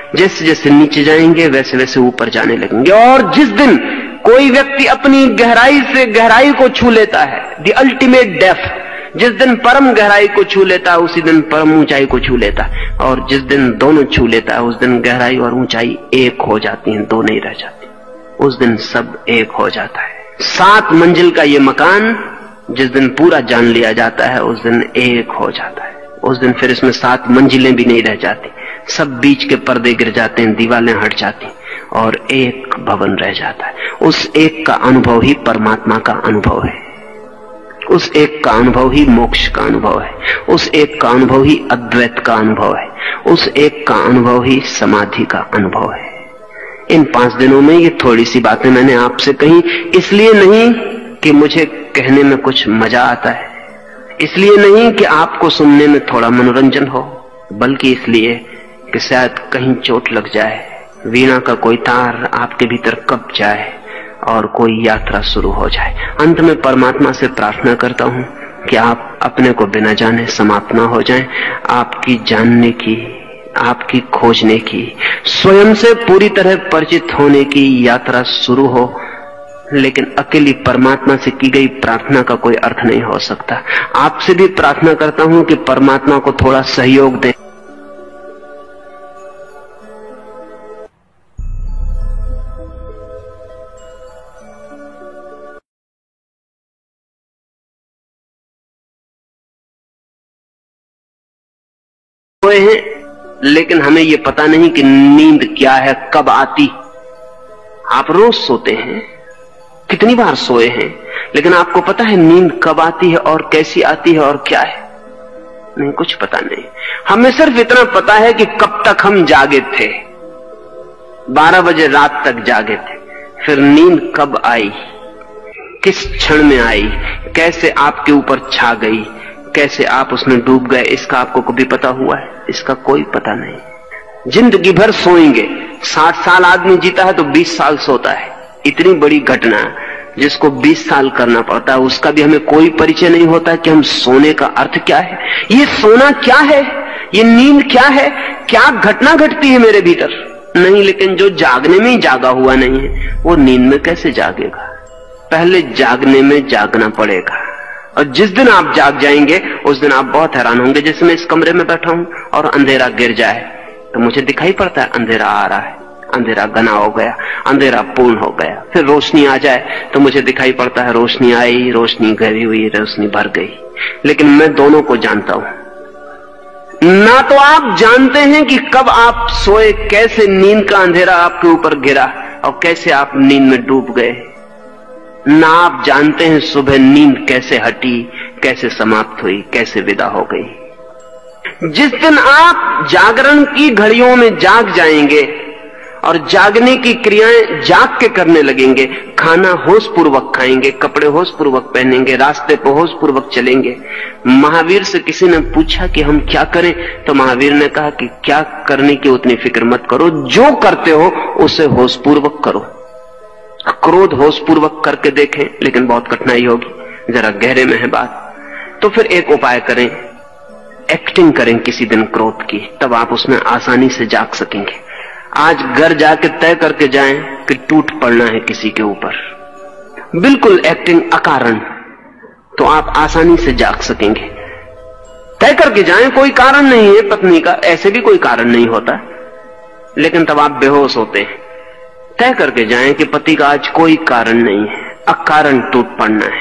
जैसे जैसे नीचे जाएंगे वैसे वैसे ऊपर जाने लगेंगे। और जिस दिन कोई व्यक्ति अपनी गहराई से गहराई को छू लेता है, द अल्टीमेट डेप्थ, जिस दिन परम गहराई को छू लेता है उसी दिन परम ऊंचाई को छू लेता है। और जिस दिन दोनों छू लेता है उस दिन गहराई और ऊंचाई एक हो जाती हैं, दो नहीं रह जाती। उस दिन सब एक हो जाता है। सात मंजिल का ये मकान जिस दिन पूरा जान लिया जाता है उस दिन एक हो जाता है। उस दिन फिर इसमें सात मंजिलें भी नहीं रह जाती, सब बीच के पर्दे गिर जाते हैं, दीवारें हट जाती और एक भवन रह जाता है। उस एक का अनुभव ही परमात्मा का अनुभव है, उस एक का अनुभव ही मोक्ष का अनुभव है, उस एक का अनुभव ही अद्वैत का अनुभव है, उस एक का अनुभव ही समाधि का अनुभव है। इन पांच दिनों में ये थोड़ी सी बातें मैंने आपसे कही, इसलिए नहीं कि मुझे कहने में कुछ मजा आता है, इसलिए नहीं कि आपको सुनने में थोड़ा मनोरंजन हो, बल्कि इसलिए कि शायद कहीं चोट लग जाए, वीणा का कोई तार आपके भीतर कब जाए और कोई यात्रा शुरू हो जाए। अंत में परमात्मा से प्रार्थना करता हूं कि आप अपने को बिना जाने समाप्त ना हो जाएं, आपकी जानने की, आपकी खोजने की, स्वयं से पूरी तरह परिचित होने की यात्रा शुरू हो। लेकिन अकेली परमात्मा से की गई प्रार्थना का कोई अर्थ नहीं हो सकता। आपसे भी प्रार्थना करता हूं कि परमात्मा को थोड़ा सहयोग दें। हैं लेकिन हमें यह पता नहीं कि नींद क्या है, कब आती। आप रोज सोते हैं, कितनी बार सोए हैं, लेकिन आपको पता है नींद कब आती है और कैसी आती है और क्या है? नहीं, कुछ पता नहीं। हमें सिर्फ इतना पता है कि कब तक हम जागे थे, बारह बजे रात तक जागे थे, फिर नींद कब आई, किस क्षण में आई, कैसे आपके ऊपर छा गई, कैसे आप उसमें डूब गए, इसका आपको कभी पता हुआ है? इसका कोई पता नहीं। जिंदगी भर सोएंगे, साठ साल आदमी जीता है तो बीस साल सोता है। इतनी बड़ी घटना जिसको बीस साल करना पड़ता है उसका भी हमें कोई परिचय नहीं होता कि हम सोने का अर्थ क्या है, ये सोना क्या है, ये नींद क्या है, क्या घटना घटती है मेरे भीतर? नहीं, लेकिन जो जागने में ही जागा हुआ नहीं है वो नींद में कैसे जागेगा? पहले जागने में जागना पड़ेगा। और जिस दिन आप जाग जाएंगे उस दिन आप बहुत हैरान होंगे। जैसे मैं इस कमरे में बैठा हूं और अंधेरा गिर जाए तो मुझे दिखाई पड़ता है अंधेरा आ रहा है, अंधेरा घना हो गया, अंधेरा पूर्ण हो गया। फिर रोशनी आ जाए तो मुझे दिखाई पड़ता है रोशनी आई, रोशनी घरी हुई, रोशनी भर गई। लेकिन मैं दोनों को जानता हूं। ना तो आप जानते हैं कि कब आप सोए, कैसे नींद का अंधेरा आपके ऊपर गिरा और कैसे आप नींद में डूब गए, ना आप जानते हैं सुबह नींद कैसे हटी, कैसे समाप्त हुई, कैसे विदा हो गई। जिस दिन आप जागरण की घड़ियों में जाग जाएंगे और जागने की क्रियाएं जाग के करने लगेंगे, खाना होश पूर्वक खाएंगे, कपड़े होश पूर्वक पहनेंगे, रास्ते पर होश पूर्वक चलेंगे। महावीर से किसी ने पूछा कि हम क्या करें, तो महावीर ने कहा कि क्या करने की उतनी फिक्र मत करो, जो करते हो उसे होश पूर्वक करो। क्रोध होश पूर्वक करके देखें, लेकिन बहुत कठिनाई होगी, जरा गहरे में है बात। तो फिर एक उपाय करें, एक्टिंग करें किसी दिन क्रोध की, तब आप उसमें आसानी से जाग सकेंगे। आज घर जाके तय करके जाएं कि टूट पड़ना है किसी के ऊपर, बिल्कुल एक्टिंग अकारण, तो आप आसानी से जाग सकेंगे। तय करके जाएं, कोई कारण नहीं है पत्नी का, ऐसे भी कोई कारण नहीं होता, लेकिन तब आप बेहोश होते हैं। तय करके जाएं कि पति का आज कोई कारण नहीं है, अकारण टूट पड़ना है,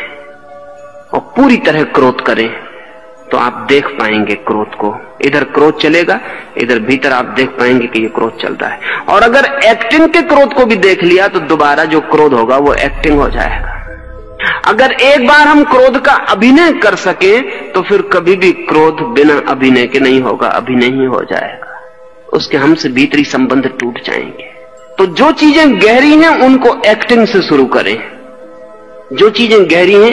और पूरी तरह क्रोध करें तो आप देख पाएंगे क्रोध को। इधर क्रोध चलेगा, इधर भीतर आप देख पाएंगे कि ये क्रोध चल रहा है। और अगर एक्टिंग के क्रोध को भी देख लिया तो दोबारा जो क्रोध होगा वो एक्टिंग हो जाएगा। अगर एक बार हम क्रोध का अभिनय कर सके तो फिर कभी भी क्रोध बिना अभिनय के नहीं होगा, अभिनय ही हो जाएगा। उसके हमसे भीतरी संबंध टूट जाएंगे। तो जो चीजें गहरी हैं उनको एक्टिंग से शुरू करें, जो चीजें गहरी हैं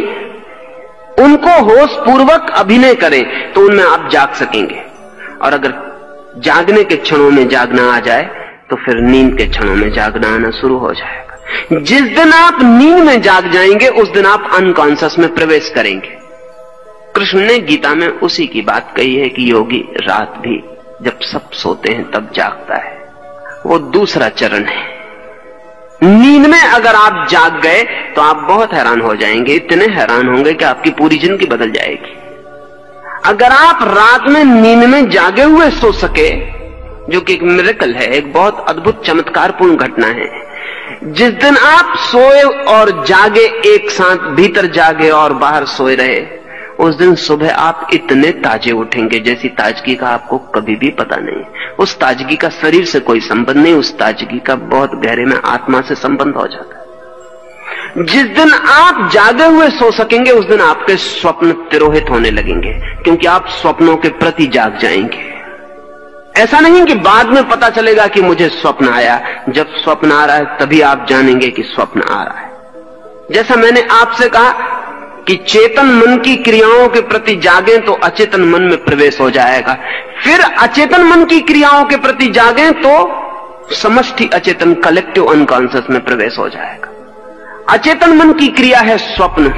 उनको होश पूर्वक अभिनय करें, तो उनमें आप जाग सकेंगे। और अगर जागने के क्षणों में जागना आ जाए तो फिर नींद के क्षणों में जागना आना शुरू हो जाएगा। जिस दिन आप नींद में जाग जाएंगे उस दिन आप अनकॉन्शियस में प्रवेश करेंगे। कृष्ण ने गीता में उसी की बात कही है कि योगी रात भी जब सब सोते हैं तब जागता है। वो दूसरा चरण है। नींद में अगर आप जाग गए तो आप बहुत हैरान हो जाएंगे, इतने हैरान होंगे कि आपकी पूरी जिंदगी बदल जाएगी। अगर आप रात में नींद में जागे हुए सो सके, जो कि एक मिरेकल है, एक बहुत अद्भुत चमत्कारपूर्ण घटना है। जिस दिन आप सोए और जागे एक साथ, भीतर जागे और बाहर सोए रहे, उस दिन सुबह आप इतने ताजे उठेंगे जैसी ताजगी का आपको कभी भी पता नहीं। उस ताजगी का शरीर से कोई संबंध नहीं, उस ताजगी का बहुत गहरे में आत्मा से संबंध हो जाता है। जिस दिन आप जागे हुए सो सकेंगे, उस दिन आपके स्वप्न तिरोहित होने लगेंगे, क्योंकि आप स्वप्नों के प्रति जाग जाएंगे। ऐसा नहीं कि बाद में पता चलेगा कि मुझे स्वप्न आया। जब स्वप्न आ रहा है तभी आप जानेंगे कि स्वप्न आ रहा है। जैसा मैंने आपसे कहा कि चेतन मन की क्रियाओं के प्रति जागें तो अचेतन मन में प्रवेश हो जाएगा, फिर अचेतन मन की क्रियाओं के प्रति जागें तो समष्टि अचेतन कलेक्टिव अनकॉन्शियस में प्रवेश हो जाएगा। अचेतन मन की क्रिया है स्वप्न।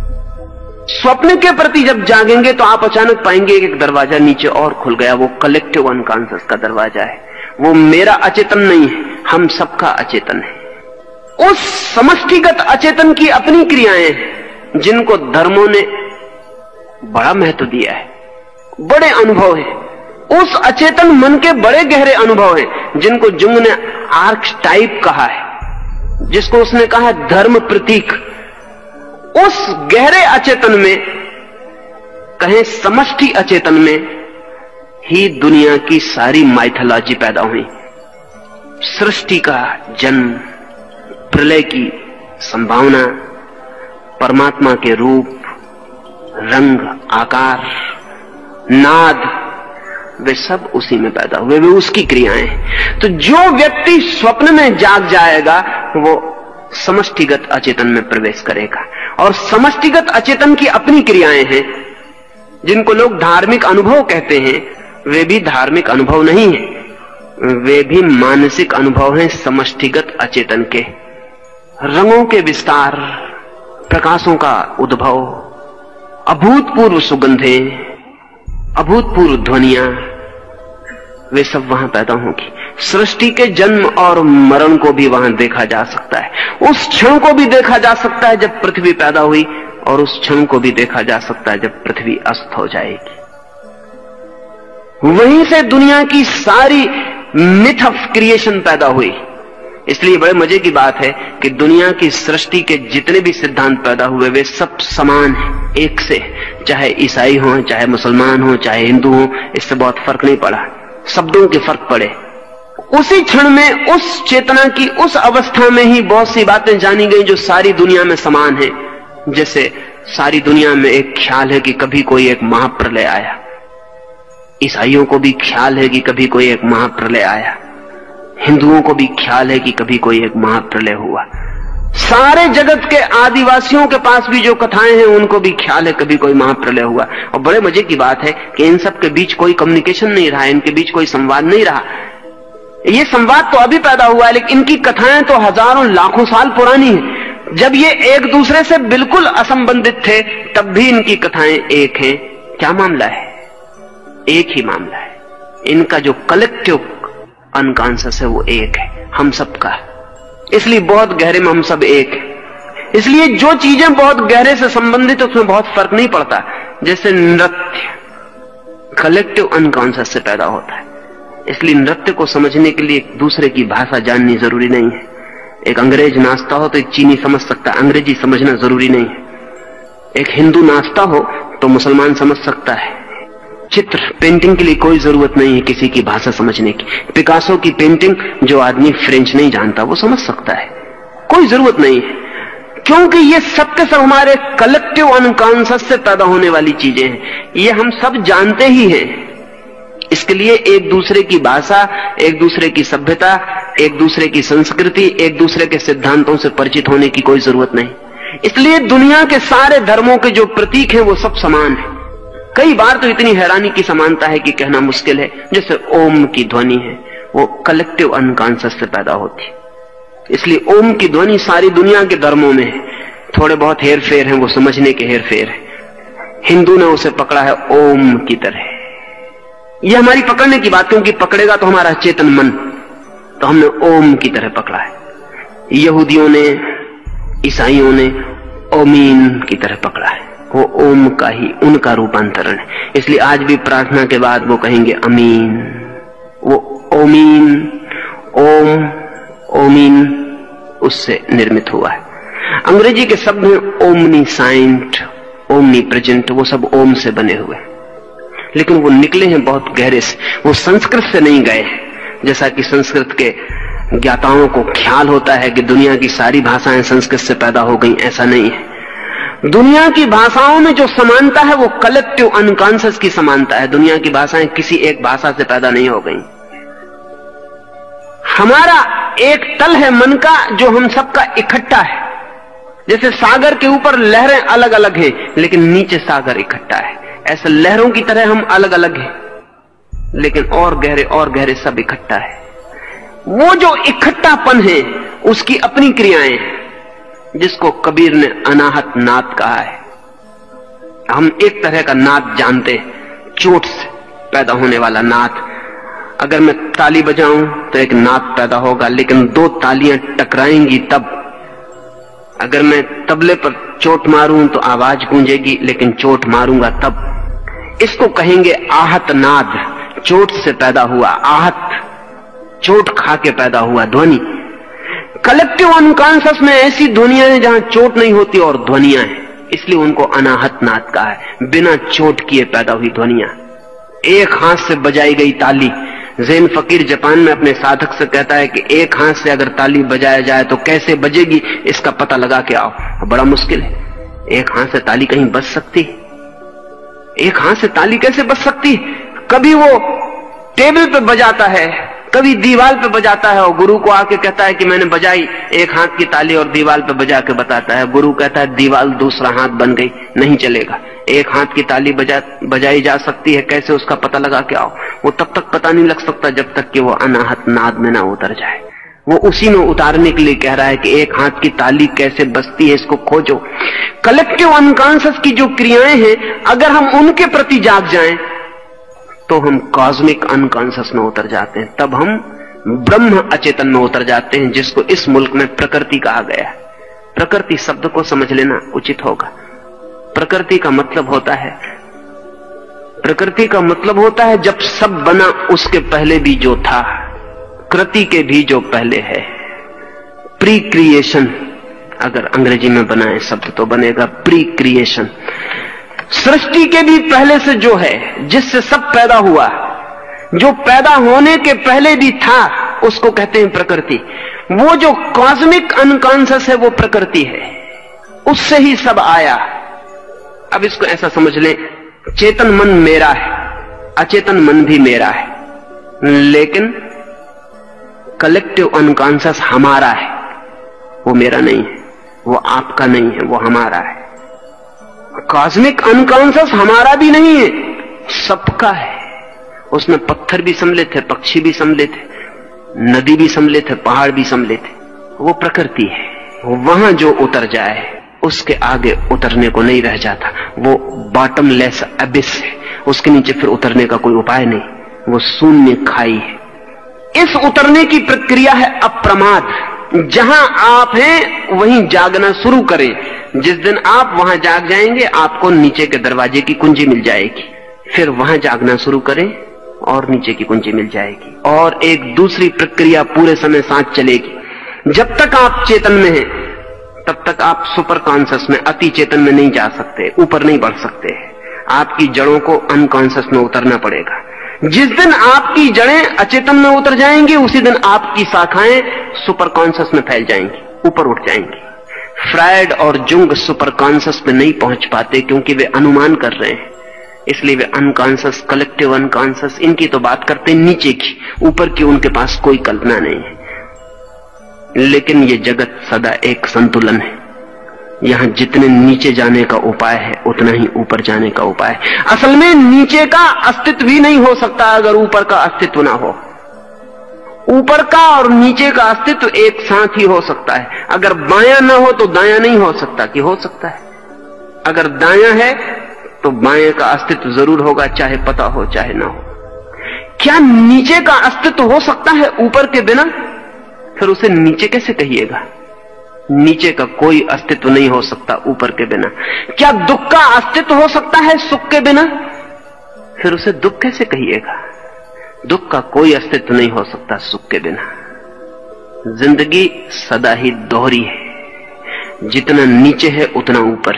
स्वप्न के प्रति जब जागेंगे तो आप अचानक पाएंगे एक दरवाजा नीचे और खुल गया, वो कलेक्टिव अनकॉन्शियस का दरवाजा है। वो मेरा अचेतन नहीं है, हम सबका अचेतन है। उस समष्टिगत अचेतन की अपनी क्रियाएं हैं जिनको धर्मों ने बड़ा महत्व दिया है, बड़े अनुभव है। उस अचेतन मन के बड़े गहरे अनुभव हैं जिनको जुंग ने आर्कटाइप कहा है, जिसको उसने कहा है धर्म प्रतीक। उस गहरे अचेतन में, कहें समष्टि अचेतन में ही दुनिया की सारी माइथोलॉजी पैदा हुई। सृष्टि का जन्म, प्रलय की संभावना, परमात्मा के रूप, रंग, आकार, नाद, वे सब उसी में पैदा हुए, वे उसकी क्रियाएं। तो जो व्यक्ति स्वप्न में जाग जाएगा वो समष्टिगत अचेतन में प्रवेश करेगा। और समष्टिगत अचेतन की अपनी क्रियाएं हैं जिनको लोग धार्मिक अनुभव कहते हैं। वे भी धार्मिक अनुभव नहीं है, वे भी मानसिक अनुभव हैं समष्टिगत अचेतन के। रंगों के विस्तार, प्रकाशों का उद्भव, अभूतपूर्व सुगंधें, अभूतपूर्व ध्वनियां, वे सब वहां पैदा होंगी। सृष्टि के जन्म और मरण को भी वहां देखा जा सकता है। उस क्षण को भी देखा जा सकता है जब पृथ्वी पैदा हुई, और उस क्षण को भी देखा जा सकता है जब पृथ्वी अस्त हो जाएगी। वहीं से दुनिया की सारी मिथ ऑफ क्रिएशन पैदा हुई। इसलिए बड़े मजे की बात है कि दुनिया की सृष्टि के जितने भी सिद्धांत पैदा हुए वे सब समान हैं, एक से। चाहे ईसाई हो, चाहे मुसलमान हो, चाहे हिंदू हो, इससे बहुत फर्क नहीं पड़ा। शब्दों के फर्क पड़े। उसी क्षण में, उस चेतना की उस अवस्था में ही बहुत सी बातें जानी गई जो सारी दुनिया में समान है। जैसे सारी दुनिया में एक ख्याल है कि कभी कोई एक महाप्रलय आया। ईसाइयों को भी ख्याल है कि कभी कोई एक महाप्रलय आया, हिंदुओं को भी ख्याल है कि कभी कोई एक महाप्रलय हुआ। सारे जगत के आदिवासियों के पास भी जो कथाएं हैं उनको भी ख्याल है कभी कोई महाप्रलय हुआ। और बड़े मजे की बात है कि इन सब के बीच कोई कम्युनिकेशन नहीं रहा, इनके बीच कोई संवाद नहीं रहा। ये संवाद तो अभी पैदा हुआ है, लेकिन इनकी कथाएं तो हजारों लाखों साल पुरानी हैं। जब ये एक दूसरे से बिल्कुल असंबंधित थे तब भी इनकी कथाएं एक हैं। क्या मामला है? एक ही मामला है। इनका जो कलेक्टिव अनकॉन्शियस है वो एक है, हम सबका। इसलिए बहुत गहरे में हम सब एक हैं। इसलिए जो चीजें बहुत गहरे से संबंधित है उसमें बहुत फर्क नहीं पड़ता। जैसे नृत्य कलेक्टिव अनकॉन्शियस से पैदा होता है, इसलिए नृत्य को समझने के लिए एक दूसरे की भाषा जाननी जरूरी नहीं है। एक अंग्रेज नाचता हो तो एक चीनी समझ सकता है, अंग्रेजी समझना जरूरी नहीं है। एक हिंदू नाचता हो तो मुसलमान समझ सकता है। चित्र पेंटिंग के लिए कोई जरूरत नहीं है किसी की भाषा समझने की। पिकासो की पेंटिंग जो आदमी फ्रेंच नहीं जानता वो समझ सकता है, कोई जरूरत नहीं है, क्योंकि ये सब के सब हमारे कलेक्टिव अनकॉन्शियस से पैदा होने वाली चीजें हैं। ये हम सब जानते ही हैं। इसके लिए एक दूसरे की भाषा, एक दूसरे की सभ्यता, एक दूसरे की संस्कृति, एक दूसरे के सिद्धांतों से परिचित होने की कोई जरूरत नहीं। इसलिए दुनिया के सारे धर्मों के जो प्रतीक हैं वो सब समान हैं। कई बार तो इतनी हैरानी की समानता है कि कहना मुश्किल है। जैसे ओम की ध्वनि है, वो कलेक्टिव अनकॉन्शियस से पैदा होती है। इसलिए ओम की ध्वनि सारी दुनिया के धर्मों में है। थोड़े बहुत हेर फेर हैं, वो समझने के हेर फेर है। हिंदू ने उसे पकड़ा है ओम की तरह। यह हमारी पकड़ने की बात, क्योंकि पकड़ेगा तो हमारा चेतन मन। तो हमने ओम की तरह पकड़ा है। यहूदियों ने, ईसाइयों ने ओमीन की तरह पकड़ा है। वो ओम का ही उनका रूपांतरण है। इसलिए आज भी प्रार्थना के बाद वो कहेंगे अमीन। वो ओमीन, ओम, ओमीन उससे निर्मित हुआ है। अंग्रेजी के शब्द हैं ओमनीसाइंट, ओमनी प्रेजेंट, वो सब ओम से बने हुए, लेकिन वो निकले हैं बहुत गहरे से। वो संस्कृत से नहीं गए, जैसा कि संस्कृत के ज्ञाताओं को ख्याल होता है कि दुनिया की सारी भाषाएं संस्कृत से पैदा हो गई। ऐसा नहीं है। दुनिया की भाषाओं में जो समानता है वो कलेक्टिव अनकॉन्शियस की समानता है। दुनिया की भाषाएं किसी एक भाषा से पैदा नहीं हो गई। हमारा एक तल है मन का जो हम सबका इकट्ठा है। जैसे सागर के ऊपर लहरें अलग अलग हैं, लेकिन नीचे सागर इकट्ठा है। ऐसे लहरों की तरह हम अलग अलग हैं, लेकिन और गहरे और गहरे सब इकट्ठा है। वो जो इकट्ठापन है उसकी अपनी क्रियाएं, जिसको कबीर ने अनाहत नाद कहा है। हम एक तरह का नाद जानते हैं, चोट से पैदा होने वाला नाद। अगर मैं ताली बजाऊं तो एक नाद पैदा होगा, लेकिन दो तालियां टकराएंगी तब। अगर मैं तबले पर चोट मारूं तो आवाज गूंजेगी, लेकिन चोट मारूंगा तब। इसको कहेंगे आहत नाद। चोट से पैदा हुआ आहत, चोट खा के पैदा हुआ ध्वनि। कलेक्टिव अनकॉन्शियस में ऐसी ध्वनियां हैं जहां चोट नहीं होती और ध्वनियां हैं, इसलिए उनको अनाहत नाद कहा है। बिना चोट किए पैदा हुई ध्वनियां, एक हाथ से बजाई गई ताली। जैन फकीर जापान में अपने साधक से कहता है कि एक हाथ से अगर ताली बजाया जाए तो कैसे बजेगी, इसका पता लगा के आओ। बड़ा मुश्किल है। एक हाथ से ताली कहीं बज सकती? एक हाथ से ताली कैसे बज सकती? कभी वो टेबल पे बजाता है, कभी दीवार पे बजाता है, और गुरु को आके कहता है कि मैंने बजाई एक हाथ की ताली, और दीवार पे बजा के बताता है। गुरु कहता है दीवार दूसरा हाथ बन गई, नहीं चलेगा। एक हाथ की ताली बजा बजाई जा सकती है, कैसे उसका पता लगा के आओ। वो तब तक पता नहीं लग सकता जब तक कि वो अनाहत नाद में ना उतर जाए। वो उसी में उतारने के लिए कह रहा है कि एक हाथ की ताली कैसे बजती है, इसको खोजो। कलेक्टिव अनकॉन्शियस की जो क्रियाएं हैं, अगर हम उनके प्रति जाग जाएं तो हम कॉस्मिक अनकॉन्शियस में उतर जाते हैं। तब हम ब्रह्म अचेतन में उतर जाते हैं, जिसको इस मुल्क में प्रकृति कहा गया है। प्रकृति शब्द को समझ लेना उचित होगा। प्रकृति का मतलब होता है प्रकृति का मतलब होता है जब सब बना उसके पहले भी जो था, कृति के भी जो पहले है। प्री क्रिएशन अगर अंग्रेजी में बनाए शब्द तो बनेगा प्री क्रिएशन। सृष्टि के भी पहले से जो है, जिससे सब पैदा हुआ, जो पैदा होने के पहले भी था, उसको कहते हैं प्रकृति। वो जो कॉस्मिक अनकॉन्शियस है वो प्रकृति है, उससे ही सब आया। अब इसको ऐसा समझ लें, चेतन मन मेरा है, अचेतन मन भी मेरा है, लेकिन कलेक्टिव अनकॉन्शियस हमारा है। वो मेरा नहीं है, वो आपका नहीं है, वो हमारा है। कॉस्मिक अनकॉन्शियस हमारा भी नहीं है, सबका है। उसमें पत्थर भी सम्मिलित थे, पक्षी भी सम्मिलित थे, नदी भी सम्मिलित है, पहाड़ भी सम्मिलित है। वो प्रकृति है। वहां जो उतर जाए उसके आगे उतरने को नहीं रह जाता। वो बॉटमलेस अबिस है, उसके नीचे फिर उतरने का कोई उपाय नहीं, वो शून्य खाई है। इस उतरने की प्रक्रिया है अप्रमाद। जहां आप हैं वहीं जागना शुरू करें। जिस दिन आप वहां जाग जाएंगे, आपको नीचे के दरवाजे की कुंजी मिल जाएगी। फिर वहां जागना शुरू करें और नीचे की कुंजी मिल जाएगी, और एक दूसरी प्रक्रिया पूरे समय साथ चलेगी। जब तक आप चेतन में हैं तब तक आप सुपर कॉन्शियस में, अति चेतन में नहीं जा सकते, ऊपर नहीं बढ़ सकते। आपकी जड़ों को अनकॉन्शियस में उतरना पड़ेगा। जिस दिन आपकी जड़ें अचेतन में उतर जाएंगी, उसी दिन आपकी शाखाएं सुपर कॉन्शियस में फैल जाएंगी, ऊपर उठ जाएंगी। फ्रायड और जुंग सुपर कॉन्शियस में नहीं पहुंच पाते, क्योंकि वे अनुमान कर रहे हैं। इसलिए वे अनकॉन्शियस, कलेक्टिव अनकॉन्शियस, इनकी तो बात करते हैं नीचे की, ऊपर की उनके पास कोई कल्पना नहीं है। लेकिन ये जगत सदा एक संतुलन है। यहां जितने नीचे जाने का उपाय है, उतना ही ऊपर जाने का उपाय है। असल में नीचे का अस्तित्व ही नहीं हो सकता अगर ऊपर का अस्तित्व ना हो। ऊपर का और नीचे का अस्तित्व एक साथ ही हो सकता है। अगर बायां ना हो तो दायां नहीं हो सकता, कि हो सकता है? अगर दायां है तो बाएं का अस्तित्व जरूर होगा, चाहे पता हो चाहे ना हो। क्या नीचे का अस्तित्व हो सकता है ऊपर के बिना? फिर उसे नीचे कैसे कहिएगा? नीचे का कोई अस्तित्व नहीं हो सकता ऊपर के बिना। क्या दुख का अस्तित्व हो सकता है सुख के बिना? फिर उसे दुख कैसे कहिएगा? दुख का कोई अस्तित्व नहीं हो सकता सुख के बिना। जिंदगी सदा ही दोहरी है, जितना नीचे है उतना ऊपर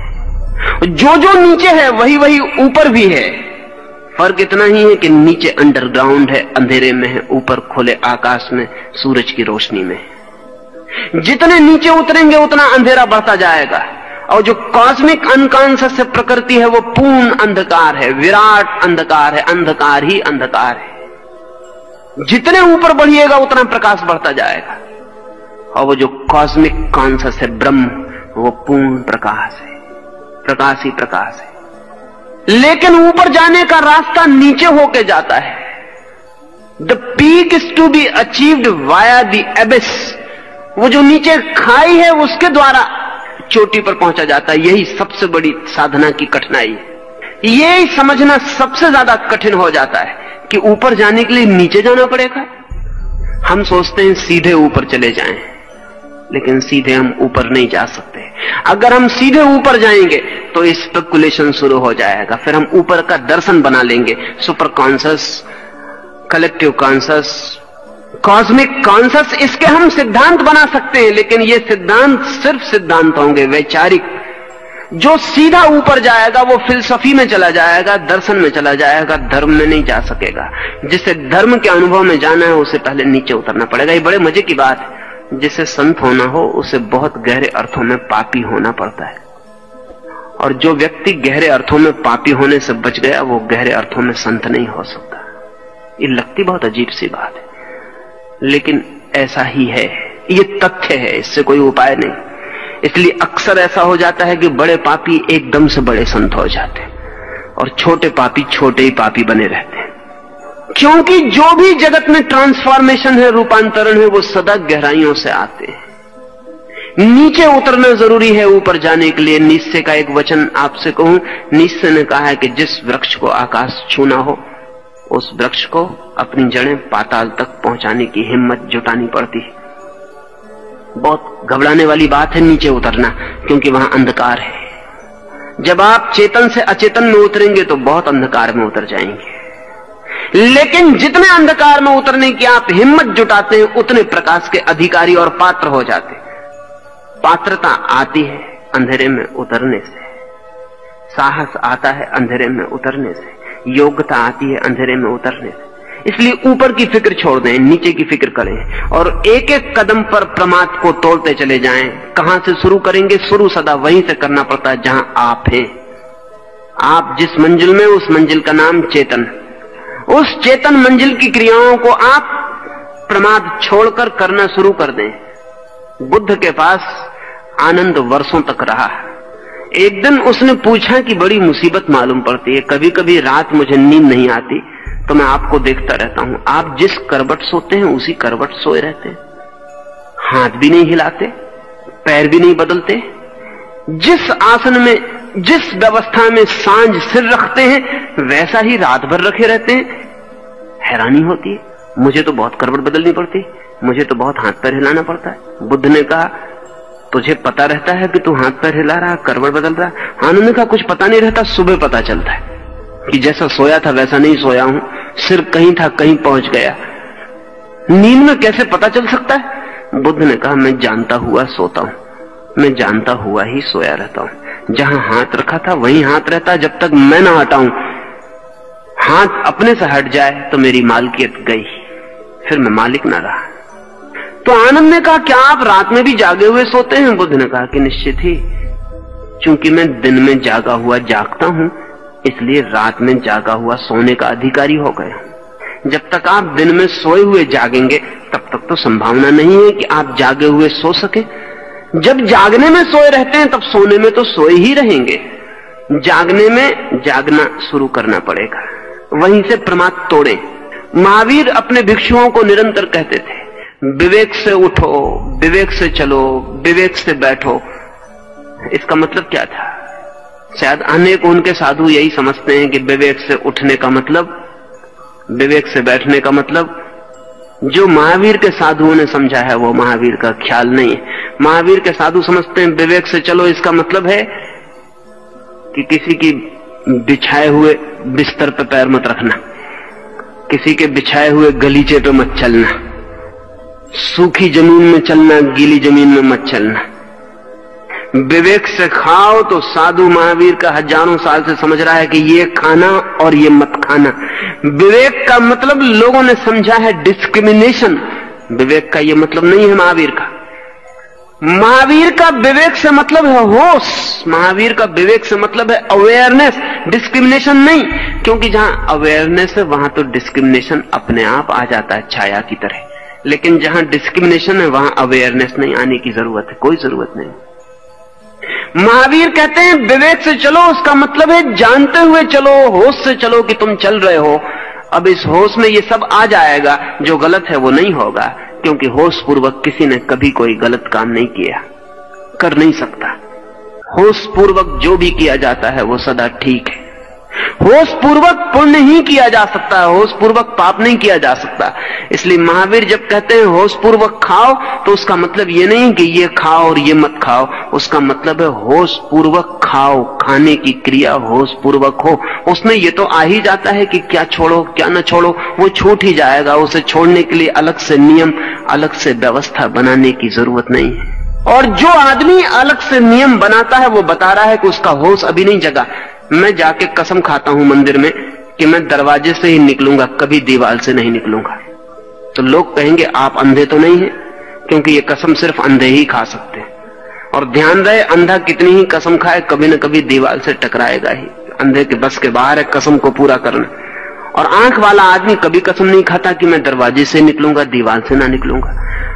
है, जो जो नीचे है वही वही ऊपर भी है। फर्क इतना ही है कि नीचे अंडरग्राउंड है, अंधेरे में है, ऊपर खुले आकाश में सूरज की रोशनी में। जितने नीचे उतरेंगे उतना अंधेरा बढ़ता जाएगा, और जो कॉस्मिक अनकॉन्शियस प्रकृति है वो पूर्ण अंधकार है, विराट अंधकार है, अंधकार ही अंधकार है। जितने ऊपर बढ़िएगा उतना प्रकाश बढ़ता जाएगा, और वो जो कॉस्मिक कॉन्शियस है ब्रह्म, वो पूर्ण प्रकाश है, प्रकाश ही प्रकाश है। लेकिन ऊपर जाने का रास्ता नीचे होके जाता है। The peak is to be achieved via the abyss. वो जो नीचे खाई है उसके द्वारा चोटी पर पहुंचा जाता है। यही सबसे बड़ी साधना की कठिनाई है। यही समझना सबसे ज्यादा कठिन हो जाता है कि ऊपर जाने के लिए नीचे जाना पड़ेगा। हम सोचते हैं सीधे ऊपर चले जाएं, लेकिन सीधे हम ऊपर नहीं जा सकते। अगर हम सीधे ऊपर जाएंगे तो स्पेकुलेशन शुरू हो जाएगा, फिर हम ऊपर का दर्शन बना लेंगे। Super conscious, collective conscious, cosmic conscious, इसके हम सिद्धांत बना सकते हैं, लेकिन ये सिद्धांत सिर्फ सिद्धांत होंगे, वैचारिक। जो सीधा ऊपर जाएगा वो फिलसफी में चला जाएगा, दर्शन में चला जाएगा, धर्म में नहीं जा सकेगा। जिसे धर्म के अनुभव में जाना है उसे पहले नीचे उतरना पड़ेगा। ये बड़े मजे की बात है। जिसे संत होना हो उसे बहुत गहरे अर्थों में पापी होना पड़ता है, और जो व्यक्ति गहरे अर्थों में पापी होने से बच गया वो गहरे अर्थों में संत नहीं हो सकता। ये लगती बहुत अजीब सी बात है, लेकिन ऐसा ही है, ये तथ्य है, इससे कोई उपाय नहीं। इसलिए अक्सर ऐसा हो जाता है कि बड़े पापी एकदम से बड़े संत हो जाते हैं, और छोटे पापी छोटे ही पापी बने रहते हैं। क्योंकि जो भी जगत में ट्रांसफॉर्मेशन है, रूपांतरण है, वो सदा गहराइयों से आते हैं। नीचे उतरना जरूरी है ऊपर जाने के लिए। नीचे का एक वचन आपसे कहूं, नीचे ने कहा है कि जिस वृक्ष को आकाश छूना हो उस वृक्ष को अपनी जड़ें पाताल तक पहुंचाने की हिम्मत जुटानी पड़ती है। बहुत घबराने वाली बात है नीचे उतरना, क्योंकि वहां अंधकार है। जब आप चेतन से अचेतन में उतरेंगे तो बहुत अंधकार में उतर जाएंगे, लेकिन जितने अंधकार में उतरने की आप हिम्मत जुटाते हैं उतने प्रकाश के अधिकारी और पात्र हो जाते हैं। पात्रता आती है अंधेरे में उतरने से, साहस आता है अंधेरे में उतरने से, योग्यता आती है अंधेरे में उतरने से। इसलिए ऊपर की फिक्र छोड़ दें, नीचे की फिक्र करें, और एक एक कदम पर प्रमाद को तोड़ते चले जाएं। कहां से शुरू करेंगे? शुरू सदा वहीं से करना पड़ता है जहां आप हैं। आप जिस मंजिल में, उस मंजिल का नाम चेतन। उस चेतन मंजिल की क्रियाओं को आप प्रमाद छोड़कर करना शुरू कर दें। बुद्ध के पास आनंद वर्षों तक रहा। एक दिन उसने पूछा कि बड़ी मुसीबत मालूम पड़ती है, कभी कभी रात मुझे नींद नहीं आती तो मैं आपको देखता रहता हूं। आप जिस करवट सोते हैं उसी करवट सोए रहते हैं, हाथ भी नहीं हिलाते, पैर भी नहीं बदलते। जिस आसन में, जिस व्यवस्था में सांझ सिर रखते हैं वैसा ही रात भर रखे रहते हैं। हैरानी होती है, मुझे तो बहुत करवट बदलनी पड़ती, मुझे तो बहुत हाथ पैर हिलाना पड़ता है। बुद्ध ने कहा तुझे पता रहता है कि तू हाथ पैर हिला रहा, करवट बदल रहा? आनंद का कुछ पता नहीं रहता, सुबह पता चलता है कि जैसा सोया था वैसा नहीं सोया हूं, सिर कहीं था कहीं पहुंच गया। नींद में कैसे पता चल सकता है? बुद्ध ने कहा मैं जानता हुआ सोता हूं, मैं जानता हुआ ही सोया रहता हूं। जहां हाथ रखा था वहीं हाथ रहता, जब तक मैं ना हटाऊं। हाथ अपने से हट जाए तो मेरी मालकियत गई, फिर मैं मालिक ना रहा। तो आनंद ने कहा क्या आप रात में भी जागे हुए सोते हैं? बुद्ध ने कहा कि निश्चित ही, चूंकि मैं दिन में जागा हुआ जागता हूं इसलिए रात में जागा हुआ सोने का अधिकारी हो गया। जब तक आप दिन में सोए हुए जागेंगे तब तक तो संभावना नहीं है कि आप जागे हुए सो सके। जब जागने में सोए रहते हैं तब सोने में तो सोए ही रहेंगे। जागने में जागना शुरू करना पड़ेगा, वहीं से प्रमाद तोड़े। महावीर अपने भिक्षुओं को निरंतर कहते थे विवेक से उठो, विवेक से चलो, विवेक से बैठो। इसका मतलब क्या था? शायद अनेक उनके साधु यही समझते हैं कि विवेक से उठने का मतलब विवेक से बैठने का मतलब जो महावीर के साधुओं ने समझा है वो महावीर का ख्याल नहीं है। महावीर के साधु समझते हैं विवेक से चलो, इसका मतलब है कि किसी की बिछाए हुए बिस्तर पे पैर मत रखना, किसी के बिछाए हुए गलीचे पे मत चलना, सूखी जमीन में चलना, गीली जमीन में मत चलना। विवेक से खाओ तो साधु महावीर का हजारों साल से समझ रहा है कि ये खाना और ये मत खाना। विवेक का मतलब लोगों ने समझा है डिस्क्रिमिनेशन, विवेक का ये मतलब नहीं है महावीर का। महावीर का विवेक से मतलब है होश, महावीर का विवेक से मतलब है अवेयरनेस, डिस्क्रिमिनेशन नहीं। क्योंकि जहां अवेयरनेस है वहां तो डिस्क्रिमिनेशन अपने आप आ जाता है छाया की तरह, लेकिन जहां डिस्क्रिमिनेशन है वहां अवेयरनेस नहीं आने की जरूरत है, कोई जरूरत नहीं। महावीर कहते हैं विवेक से चलो, उसका मतलब है जानते हुए चलो, होश से चलो कि तुम चल रहे हो। अब इस होश में ये सब आ जाएगा, जो गलत है वो नहीं होगा, क्योंकि होश पूर्वक किसी ने कभी कोई गलत काम नहीं किया, कर नहीं सकता। होश पूर्वक जो भी किया जाता है वो सदा ठीक है। होश पूर्वक पुण्य ही किया जा सकता है, होश पूर्वक पाप नहीं किया जा सकता। इसलिए महावीर जब कहते हैं होश पूर्वक खाओ तो उसका मतलब ये नहीं कि ये खाओ और ये मत खाओ, उसका मतलब है होश पूर्वक खाओ, खाने की क्रिया होश पूर्वक हो। उसमें ये तो आ ही जाता है कि क्या छोड़ो क्या न छोड़ो, वो छूट ही जाएगा। उसे छोड़ने के लिए अलग से नियम, अलग से व्यवस्था बनाने की जरूरत नहीं है। और जो आदमी अलग से नियम बनाता है वो बता रहा है कि उसका होश अभी नहीं जगा। मैं जाके कसम खाता हूं मंदिर में कि मैं दरवाजे से ही निकलूंगा, कभी दीवार से नहीं निकलूंगा। तो लोग कहेंगे आप अंधे तो नहीं हैं, क्योंकि ये कसम सिर्फ अंधे ही खा सकते हैं। और ध्यान रहे, अंधा कितनी ही कसम खाए कभी न कभी दीवार से टकराएगा ही। अंधे के बस के बाहर है कसम को पूरा करना। और आंख वाला आदमी कभी कसम नहीं खाता कि मैं दरवाजे से निकलूंगा, दीवार से ना निकलूंगा।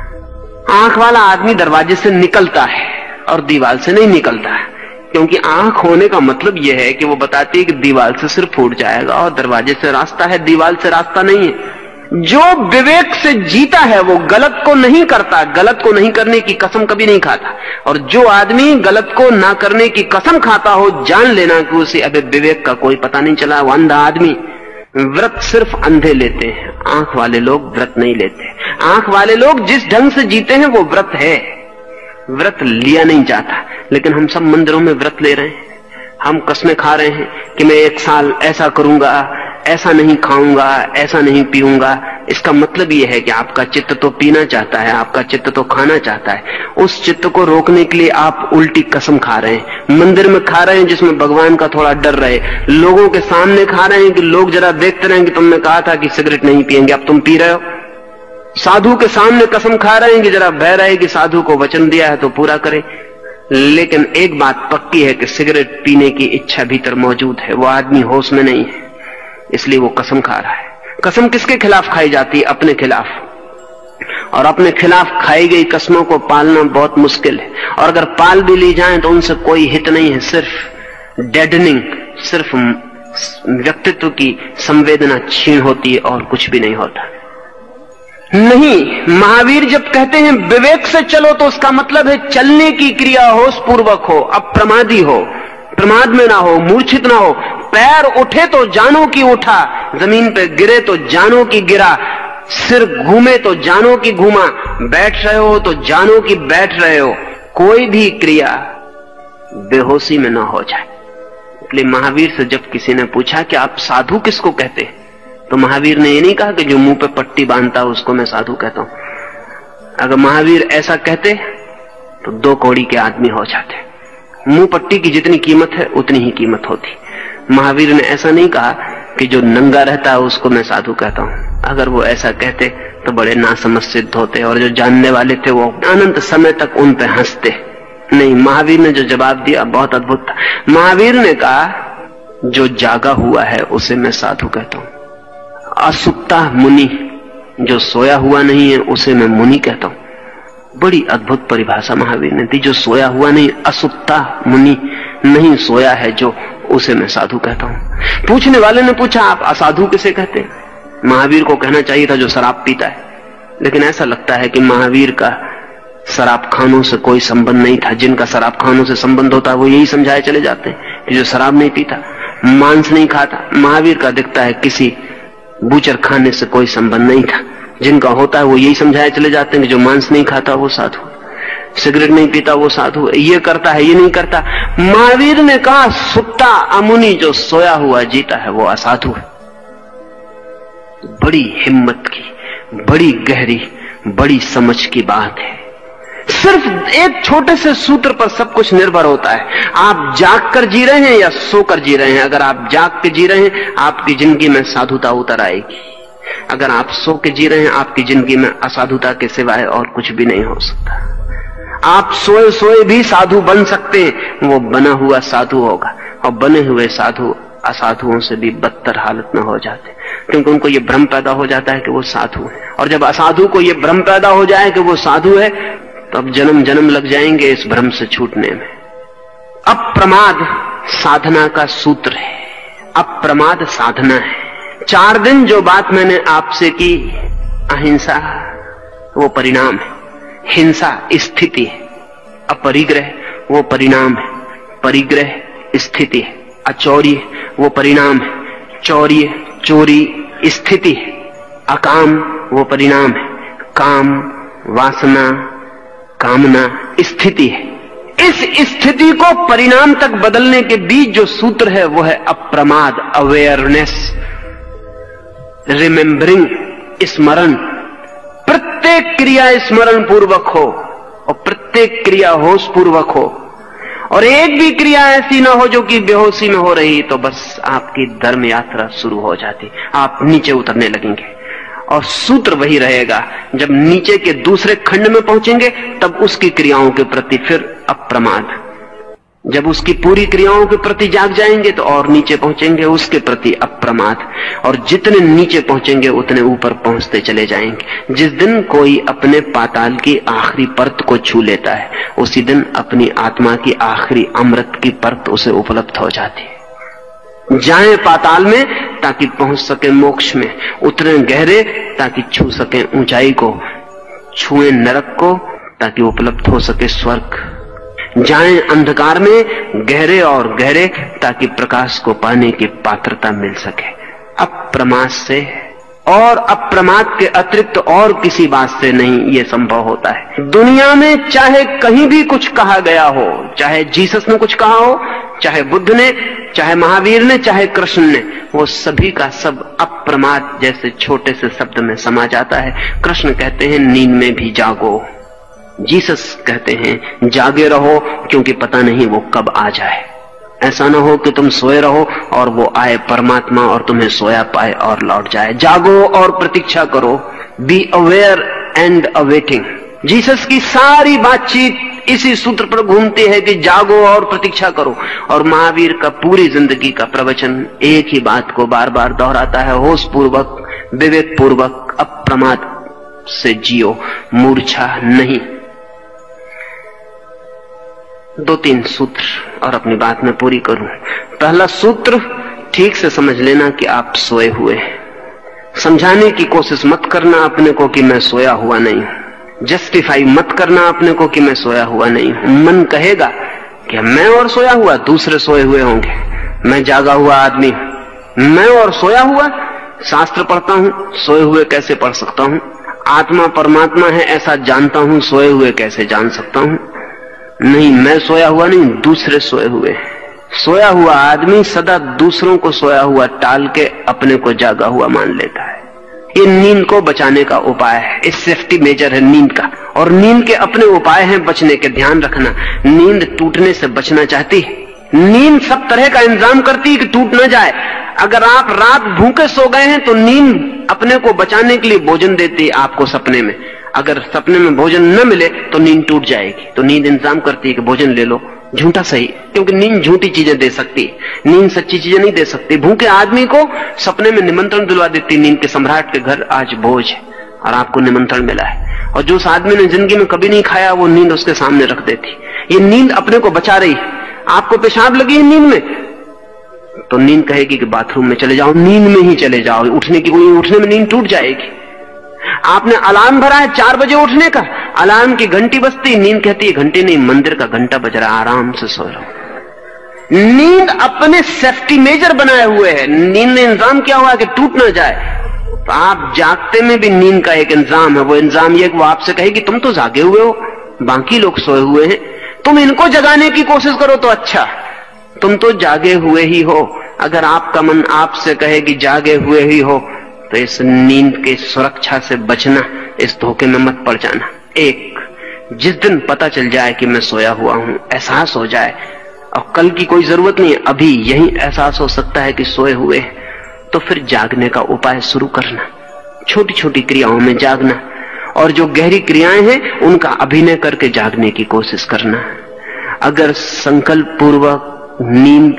आंख वाला आदमी दरवाजे से निकलता है और दीवार से नहीं निकलता है, क्योंकि आंख होने का मतलब यह है कि वो बताती है कि दीवार से सिर्फ फूट जाएगा और दरवाजे से रास्ता है, दीवार से रास्ता नहीं है। जो विवेक से जीता है वो गलत को नहीं करता, गलत को नहीं करने की कसम कभी नहीं खाता। और जो आदमी गलत को ना करने की कसम खाता हो, जान लेना कि उसे अभी विवेक का कोई पता नहीं चला, वो अंधा आदमी। व्रत सिर्फ अंधे लेते हैं, आंख वाले लोग व्रत नहीं लेते। आंख वाले लोग जिस ढंग से जीते हैं वो व्रत है, व्रत लिया नहीं जाता। लेकिन हम सब मंदिरों में व्रत ले रहे हैं, हम कस्में खा रहे हैं कि मैं एक साल ऐसा करूंगा, ऐसा नहीं खाऊंगा, ऐसा नहीं पीऊंगा। इसका मतलब यह है कि आपका चित्त तो पीना चाहता है, आपका चित्त तो खाना चाहता है। उस चित्त को रोकने के लिए आप उल्टी कसम खा रहे हैं। मंदिर में खा रहे हैं जिसमें भगवान का थोड़ा डर रहे, लोगों के सामने खा रहे हैं कि लोग जरा देखते रहें कि तुमने कहा था कि सिगरेट नहीं पिएंगे, अब तुम पी रहे हो। साधु के सामने कसम खा रहे हैं कि जरा भय रहे कि साधु को वचन दिया है तो पूरा करे। लेकिन एक बात पक्की है कि सिगरेट पीने की इच्छा भीतर मौजूद है, वो आदमी होश में नहीं है, इसलिए वो कसम खा रहा है। कसम किसके खिलाफ खाई जाती है? अपने खिलाफ। और अपने खिलाफ खाई गई कसमों को पालना बहुत मुश्किल है, और अगर पाल भी ली जाए तो उनसे कोई हित नहीं है, सिर्फ डेडनिंग, सिर्फ व्यक्तित्व की संवेदना क्षीण होती है और कुछ भी नहीं होता। नहीं, महावीर जब कहते हैं विवेक से चलो तो उसका मतलब है चलने की क्रिया होश पूर्वक हो, अप्रमादी हो, प्रमाद में ना हो, मूर्छित ना हो। पैर उठे तो जानो कि उठा, जमीन पे गिरे तो जानो कि गिरा, सिर घूमे तो जानो कि घूमा, बैठ रहे हो तो जानो कि बैठ रहे हो। कोई भी क्रिया बेहोशी में ना हो जाए। इसलिए महावीर से जब किसी ने पूछा कि आप साधु किसको कहते हैं, तो महावीर ने ये नहीं कहा कि जो मुंह पे पट्टी बांधता है उसको मैं साधु कहता हूं। अगर महावीर ऐसा कहते तो दो कौड़ी के आदमी हो जाते। मुंह पट्टी की जितनी कीमत है उतनी ही कीमत होती। महावीर ने ऐसा नहीं कहा कि जो नंगा रहता है उसको मैं साधु कहता हूं। अगर वो ऐसा कहते तो बड़े नासमझ सिद्ध होते, और जो जानने वाले थे वो अनंत समय तक उन पे हंसते। नहीं, महावीर ने जो जवाब दिया बहुत अद्भुत था। महावीर ने कहा जो जागा हुआ है उसे मैं साधु कहता हूं। असुप्ता मुनि, जो सोया हुआ नहीं है उसे मैं मुनि कहता हूं। बड़ी अद्भुत परिभाषा महावीर ने दी। जो सोया हुआ नहीं, असुप्ता मुनि, नहीं सोया है जो, उसे मैं साधु कहता हूं। पूछने वाले ने पूछा आप असाधु किसे कहते? महावीर को कहना चाहिए था जो शराब पीता है, लेकिन ऐसा लगता है कि महावीर का शराब खानों से कोई संबंध नहीं था। जिनका शराब खानों से संबंध होता है वो यही समझाए चले जाते हैं कि जो शराब नहीं पीता, मांस नहीं खाता। महावीर का दिखता है किसी बूचर खाने से कोई संबंध नहीं था। जिनका होता है वो यही समझाए चले जाते हैं कि जो मांस नहीं खाता वो साधु, सिगरेट नहीं पीता वो साधु है, ये करता है ये नहीं करता। महावीर ने कहा सुत्ता अमुनि जो सोया हुआ जीता है वो असाधु है। बड़ी हिम्मत की, बड़ी गहरी, बड़ी समझ की बात है। सिर्फ एक छोटे से सूत्र पर सब कुछ निर्भर होता है। आप जाग कर जी रहे हैं या सोकर जी रहे हैं। अगर आप जाग के जी रहे हैं आपकी जिंदगी में साधुता उतर आएगी। अगर आप सो के जी रहे हैं आपकी जिंदगी में असाधुता के सिवाय और कुछ भी नहीं हो सकता। आप सोए सोए भी साधु बन सकते हैं, वो बना हुआ साधु होगा, और बने हुए साधु असाधुओं से भी बदतर हालत में हो जाते, क्योंकि उनको ये भ्रम पैदा हो जाता है कि वो साधु है। और जब असाधु को ये भ्रम पैदा हो जाए कि वो साधु है, तब जन्म जन्म लग जाएंगे इस भ्रम से छूटने में। अप्रमाद साधना का सूत्र है, अप्रमाद साधना है। चार दिन जो बात मैंने आपसे की, अहिंसा वो परिणाम है, हिंसा स्थिति है, अपरिग्रह वो परिणाम है, परिग्रह स्थिति है, अचौर्य वो परिणाम है, चौर्य चोरी स्थिति है, अकाम वो परिणाम है, काम वासना कामना स्थिति है। इस स्थिति को परिणाम तक बदलने के बीच जो सूत्र है वो है अप्रमाद, अवेयरनेस, रिमेंबरिंग, स्मरण। प्रत्येक क्रिया स्मरण पूर्वक हो और प्रत्येक क्रिया होश पूर्वक हो, और एक भी क्रिया ऐसी ना हो जो कि बेहोशी में हो रही, तो बस आपकी धर्म यात्रा शुरू हो जाती, आप नीचे उतरने लगेंगे। और सूत्र वही रहेगा, जब नीचे के दूसरे खंड में पहुंचेंगे तब उसकी क्रियाओं के प्रति फिर अप्रमाद, जब उसकी पूरी क्रियाओं के प्रति जाग जाएंगे तो और नीचे पहुंचेंगे उसके प्रति अप्रमाद, और जितने नीचे पहुंचेंगे उतने ऊपर पहुंचते चले जाएंगे। जिस दिन कोई अपने पाताल की आखिरी परत को छू लेता है, उसी दिन अपनी आत्मा की आखिरी अमृत की परत उसे उपलब्ध हो जाती है। जाएं पाताल में ताकि पहुंच सके मोक्ष में, उतरे गहरे ताकि छू सके ऊंचाई को, छुएं नरक को ताकि उपलब्ध हो सके स्वर्ग। जाएं अंधकार में गहरे और गहरे ताकि प्रकाश को पाने की पात्रता मिल सके। अप्रमाद से और अप्रमाद के अतिरिक्त और किसी बात से नहीं ये संभव होता है। दुनिया में चाहे कहीं भी कुछ कहा गया हो, चाहे जीसस ने कुछ कहा हो, चाहे बुद्ध ने, चाहे महावीर ने, चाहे कृष्ण ने, वो सभी का सब अप्रमाद जैसे छोटे से शब्द में समा जाता है। कृष्ण कहते हैं नींद में भी जागो, जीसस कहते हैं जागे रहो क्योंकि पता नहीं वो कब आ जाए। ऐसा ना हो कि तुम सोए रहो और वो आए परमात्मा और तुम्हें सोया पाए और लौट जाए। जागो और प्रतीक्षा करो, be aware and awaiting. Jesus की सारी बातचीत इसी सूत्र पर घूमती है कि जागो और प्रतीक्षा करो, और महावीर का पूरी जिंदगी का प्रवचन एक ही बात को बार बार दोहराता है, होश पूर्वक, विवेक पूर्वक, अप्रमाद से जियो, मूर्छा नहीं। दो तीन सूत्र और अपनी बात में पूरी करूं। पहला सूत्र, ठीक से समझ लेना कि आप सोए हुए हैं। समझाने की कोशिश मत करना अपने को कि मैं सोया हुआ नहीं हूं। जस्टिफाई मत करना अपने को कि मैं सोया हुआ नहीं हूं। मन कहेगा कि मैं और सोया हुआ, दूसरे सोए हुए होंगे, मैं जागा हुआ आदमी हूं। मैं और सोया हुआ, शास्त्र पढ़ता हूं, सोए हुए कैसे पढ़ सकता हूं? आत्मा परमात्मा है ऐसा जानता हूं, सोए हुए कैसे जान सकता हूं? नहीं, मैं सोया हुआ नहीं, दूसरे सोए हुए। सोया हुआ आदमी सदा दूसरों को सोया हुआ टाल के अपने को जागा हुआ मान लेता है। ये नींद को बचाने का उपाय है, इस सेफ्टी मेजर है नींद का। और नींद के अपने उपाय हैं बचने के, ध्यान रखना। नींद टूटने से बचना चाहती है, नींद सब तरह का इंतजाम करती है कि टूट ना जाए। अगर आप रात भूखे सो गए हैं तो नींद अपने को बचाने के लिए भोजन देती है आपको सपने में। अगर सपने में भोजन न मिले तो नींद टूट जाएगी, तो नींद इंतजाम करती है कि भोजन ले लो, झूठा सही, क्योंकि नींद झूठी चीजें दे सकती है, नींद सच्ची चीजें नहीं दे सकती। भूखे आदमी को सपने में निमंत्रण दिलवा देती नींद के, सम्राट के घर आज भोज है और आपको निमंत्रण मिला है। और जो उस आदमी ने जिंदगी में कभी नहीं खाया वो नींद उसके सामने रख देती। ये नींद अपने को बचा रही है। आपको पेशाब लगी है नींद में, तो नींद कहेगी कि बाथरूम में चले जाओ, नींद में ही चले जाओ, उठने की कोई, उठने में नींद टूट जाएगी। आपने अलार्म भरा है चार बजे उठने का, अलार्म की घंटी बजती, नींद कहती है घंटी नहीं, मंदिर का घंटा बज रहा, आराम से सो रहो। नींद अपने सेफ्टी मेजर बनाए हुए है, नींद ने इंतजाम किया हुआ है कि टूट ना जाए। तो आप जागते में भी नींद का एक इंतजाम है। वो इंतजाम ये कि वो आपसे कहे कि तुम तो जागे हुए हो, बाकी लोग सोए हुए हैं, तुम इनको जगाने की कोशिश करो तो अच्छा, तुम तो जागे हुए ही हो। अगर आपका मन आपसे कहे कि जागे हुए ही हो, तो इस नींद की सुरक्षा से बचना, इस धोखे में मत पड़ जाना। एक, जिस दिन पता चल जाए कि मैं सोया हुआ हूं, एहसास हो जाए, और कल की कोई जरूरत नहीं है, अभी यही एहसास हो सकता है कि सोए हुए हैं, तो फिर जागने का उपाय शुरू करना, छोटी छोटी क्रियाओं में जागना, और जो गहरी क्रियाएं हैं उनका अभिनय करके जागने की कोशिश करना। अगर संकल्प पूर्वक नींद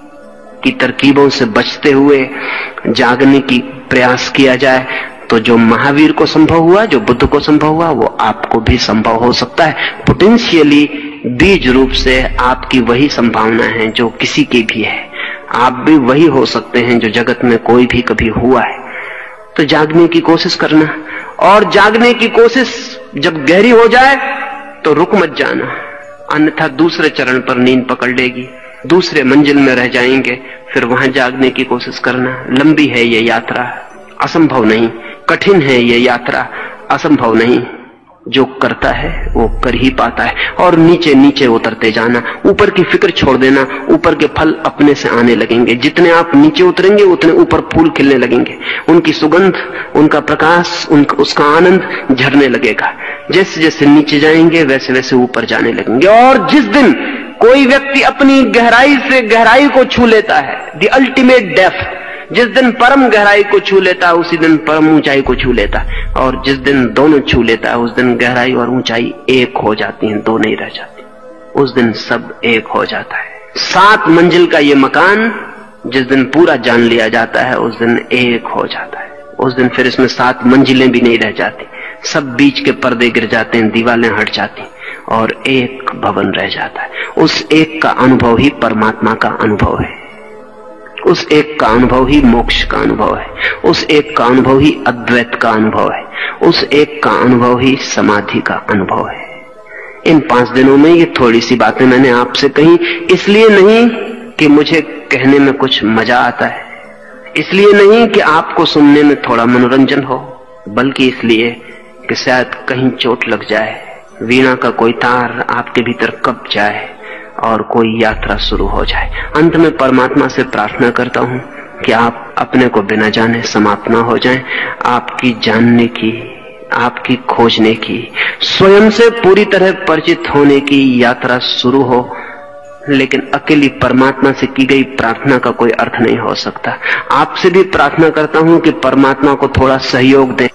की तरकीबों से बचते हुए जागने की प्रयास किया जाए, तो जो महावीर को संभव हुआ, जो बुद्ध को संभव हुआ, वो आपको भी संभव हो सकता है। पोटेंशियली बीज रूप से आपकी वही संभावना है जो किसी की भी है। आप भी वही हो सकते हैं जो जगत में कोई भी कभी हुआ है। तो जागने की कोशिश करना, और जागने की कोशिश जब गहरी हो जाए तो रुक मत जाना, अन्यथा दूसरे चरण पर नींद पकड़ लेगी, दूसरे मंजिल में रह जाएंगे। फिर वहां जागने की कोशिश करना। लंबी है ये यात्रा, असंभव नहीं। कठिन है ये यात्रा, असंभव नहीं। जो करता है वो कर ही पाता है। और नीचे नीचे उतरते जाना, ऊपर की फिक्र छोड़ देना, ऊपर के फल अपने से आने लगेंगे। जितने आप नीचे उतरेंगे उतने ऊपर फूल खिलने लगेंगे, उनकी सुगंध, उनका प्रकाश, उनका उसका आनंद झरने लगेगा। जैसे जैसे नीचे जाएंगे वैसे वैसे ऊपर जाने लगेंगे। और जिस दिन कोई व्यक्ति अपनी गहराई से गहराई को छू लेता है, द अल्टीमेट डेप्थ, जिस दिन परम गहराई को छू लेता है उसी दिन परम ऊंचाई को छू लेता है। और जिस दिन दोनों छू लेता है उस दिन गहराई और ऊंचाई एक हो जाती हैं, दो नहीं रह जाती। उस दिन सब एक हो जाता है। सात मंजिल का ये मकान जिस दिन पूरा जान लिया जाता है उस दिन एक हो जाता है। उस दिन फिर इसमें सात मंजिलें भी नहीं रह जाती, सब बीच के पर्दे गिर जाते हैं, दीवारें हट जाती और एक भवन रह जाता है। उस एक का अनुभव ही परमात्मा का अनुभव है। उस एक का अनुभव ही मोक्ष का अनुभव है। उस एक का अनुभव ही अद्वैत का अनुभव है। उस एक का अनुभव ही समाधि का अनुभव है। इन पांच दिनों में ये थोड़ी सी बातें मैंने आपसे कही, इसलिए नहीं कि मुझे कहने में कुछ मजा आता है, इसलिए नहीं कि आपको सुनने में थोड़ा मनोरंजन हो, बल्कि इसलिए कि शायद कहीं चोट लग जाए, वीणा का कोई तार आपके भीतर कब जाए और कोई यात्रा शुरू हो जाए। अंत में परमात्मा से प्रार्थना करता हूं कि आप अपने को बिना जाने समाप्त ना हो जाएं। आपकी जानने की, आपकी खोजने की, स्वयं से पूरी तरह परिचित होने की यात्रा शुरू हो। लेकिन अकेली परमात्मा से की गई प्रार्थना का कोई अर्थ नहीं हो सकता। आपसे भी प्रार्थना करता हूं कि परमात्मा को थोड़ा सहयोग दें,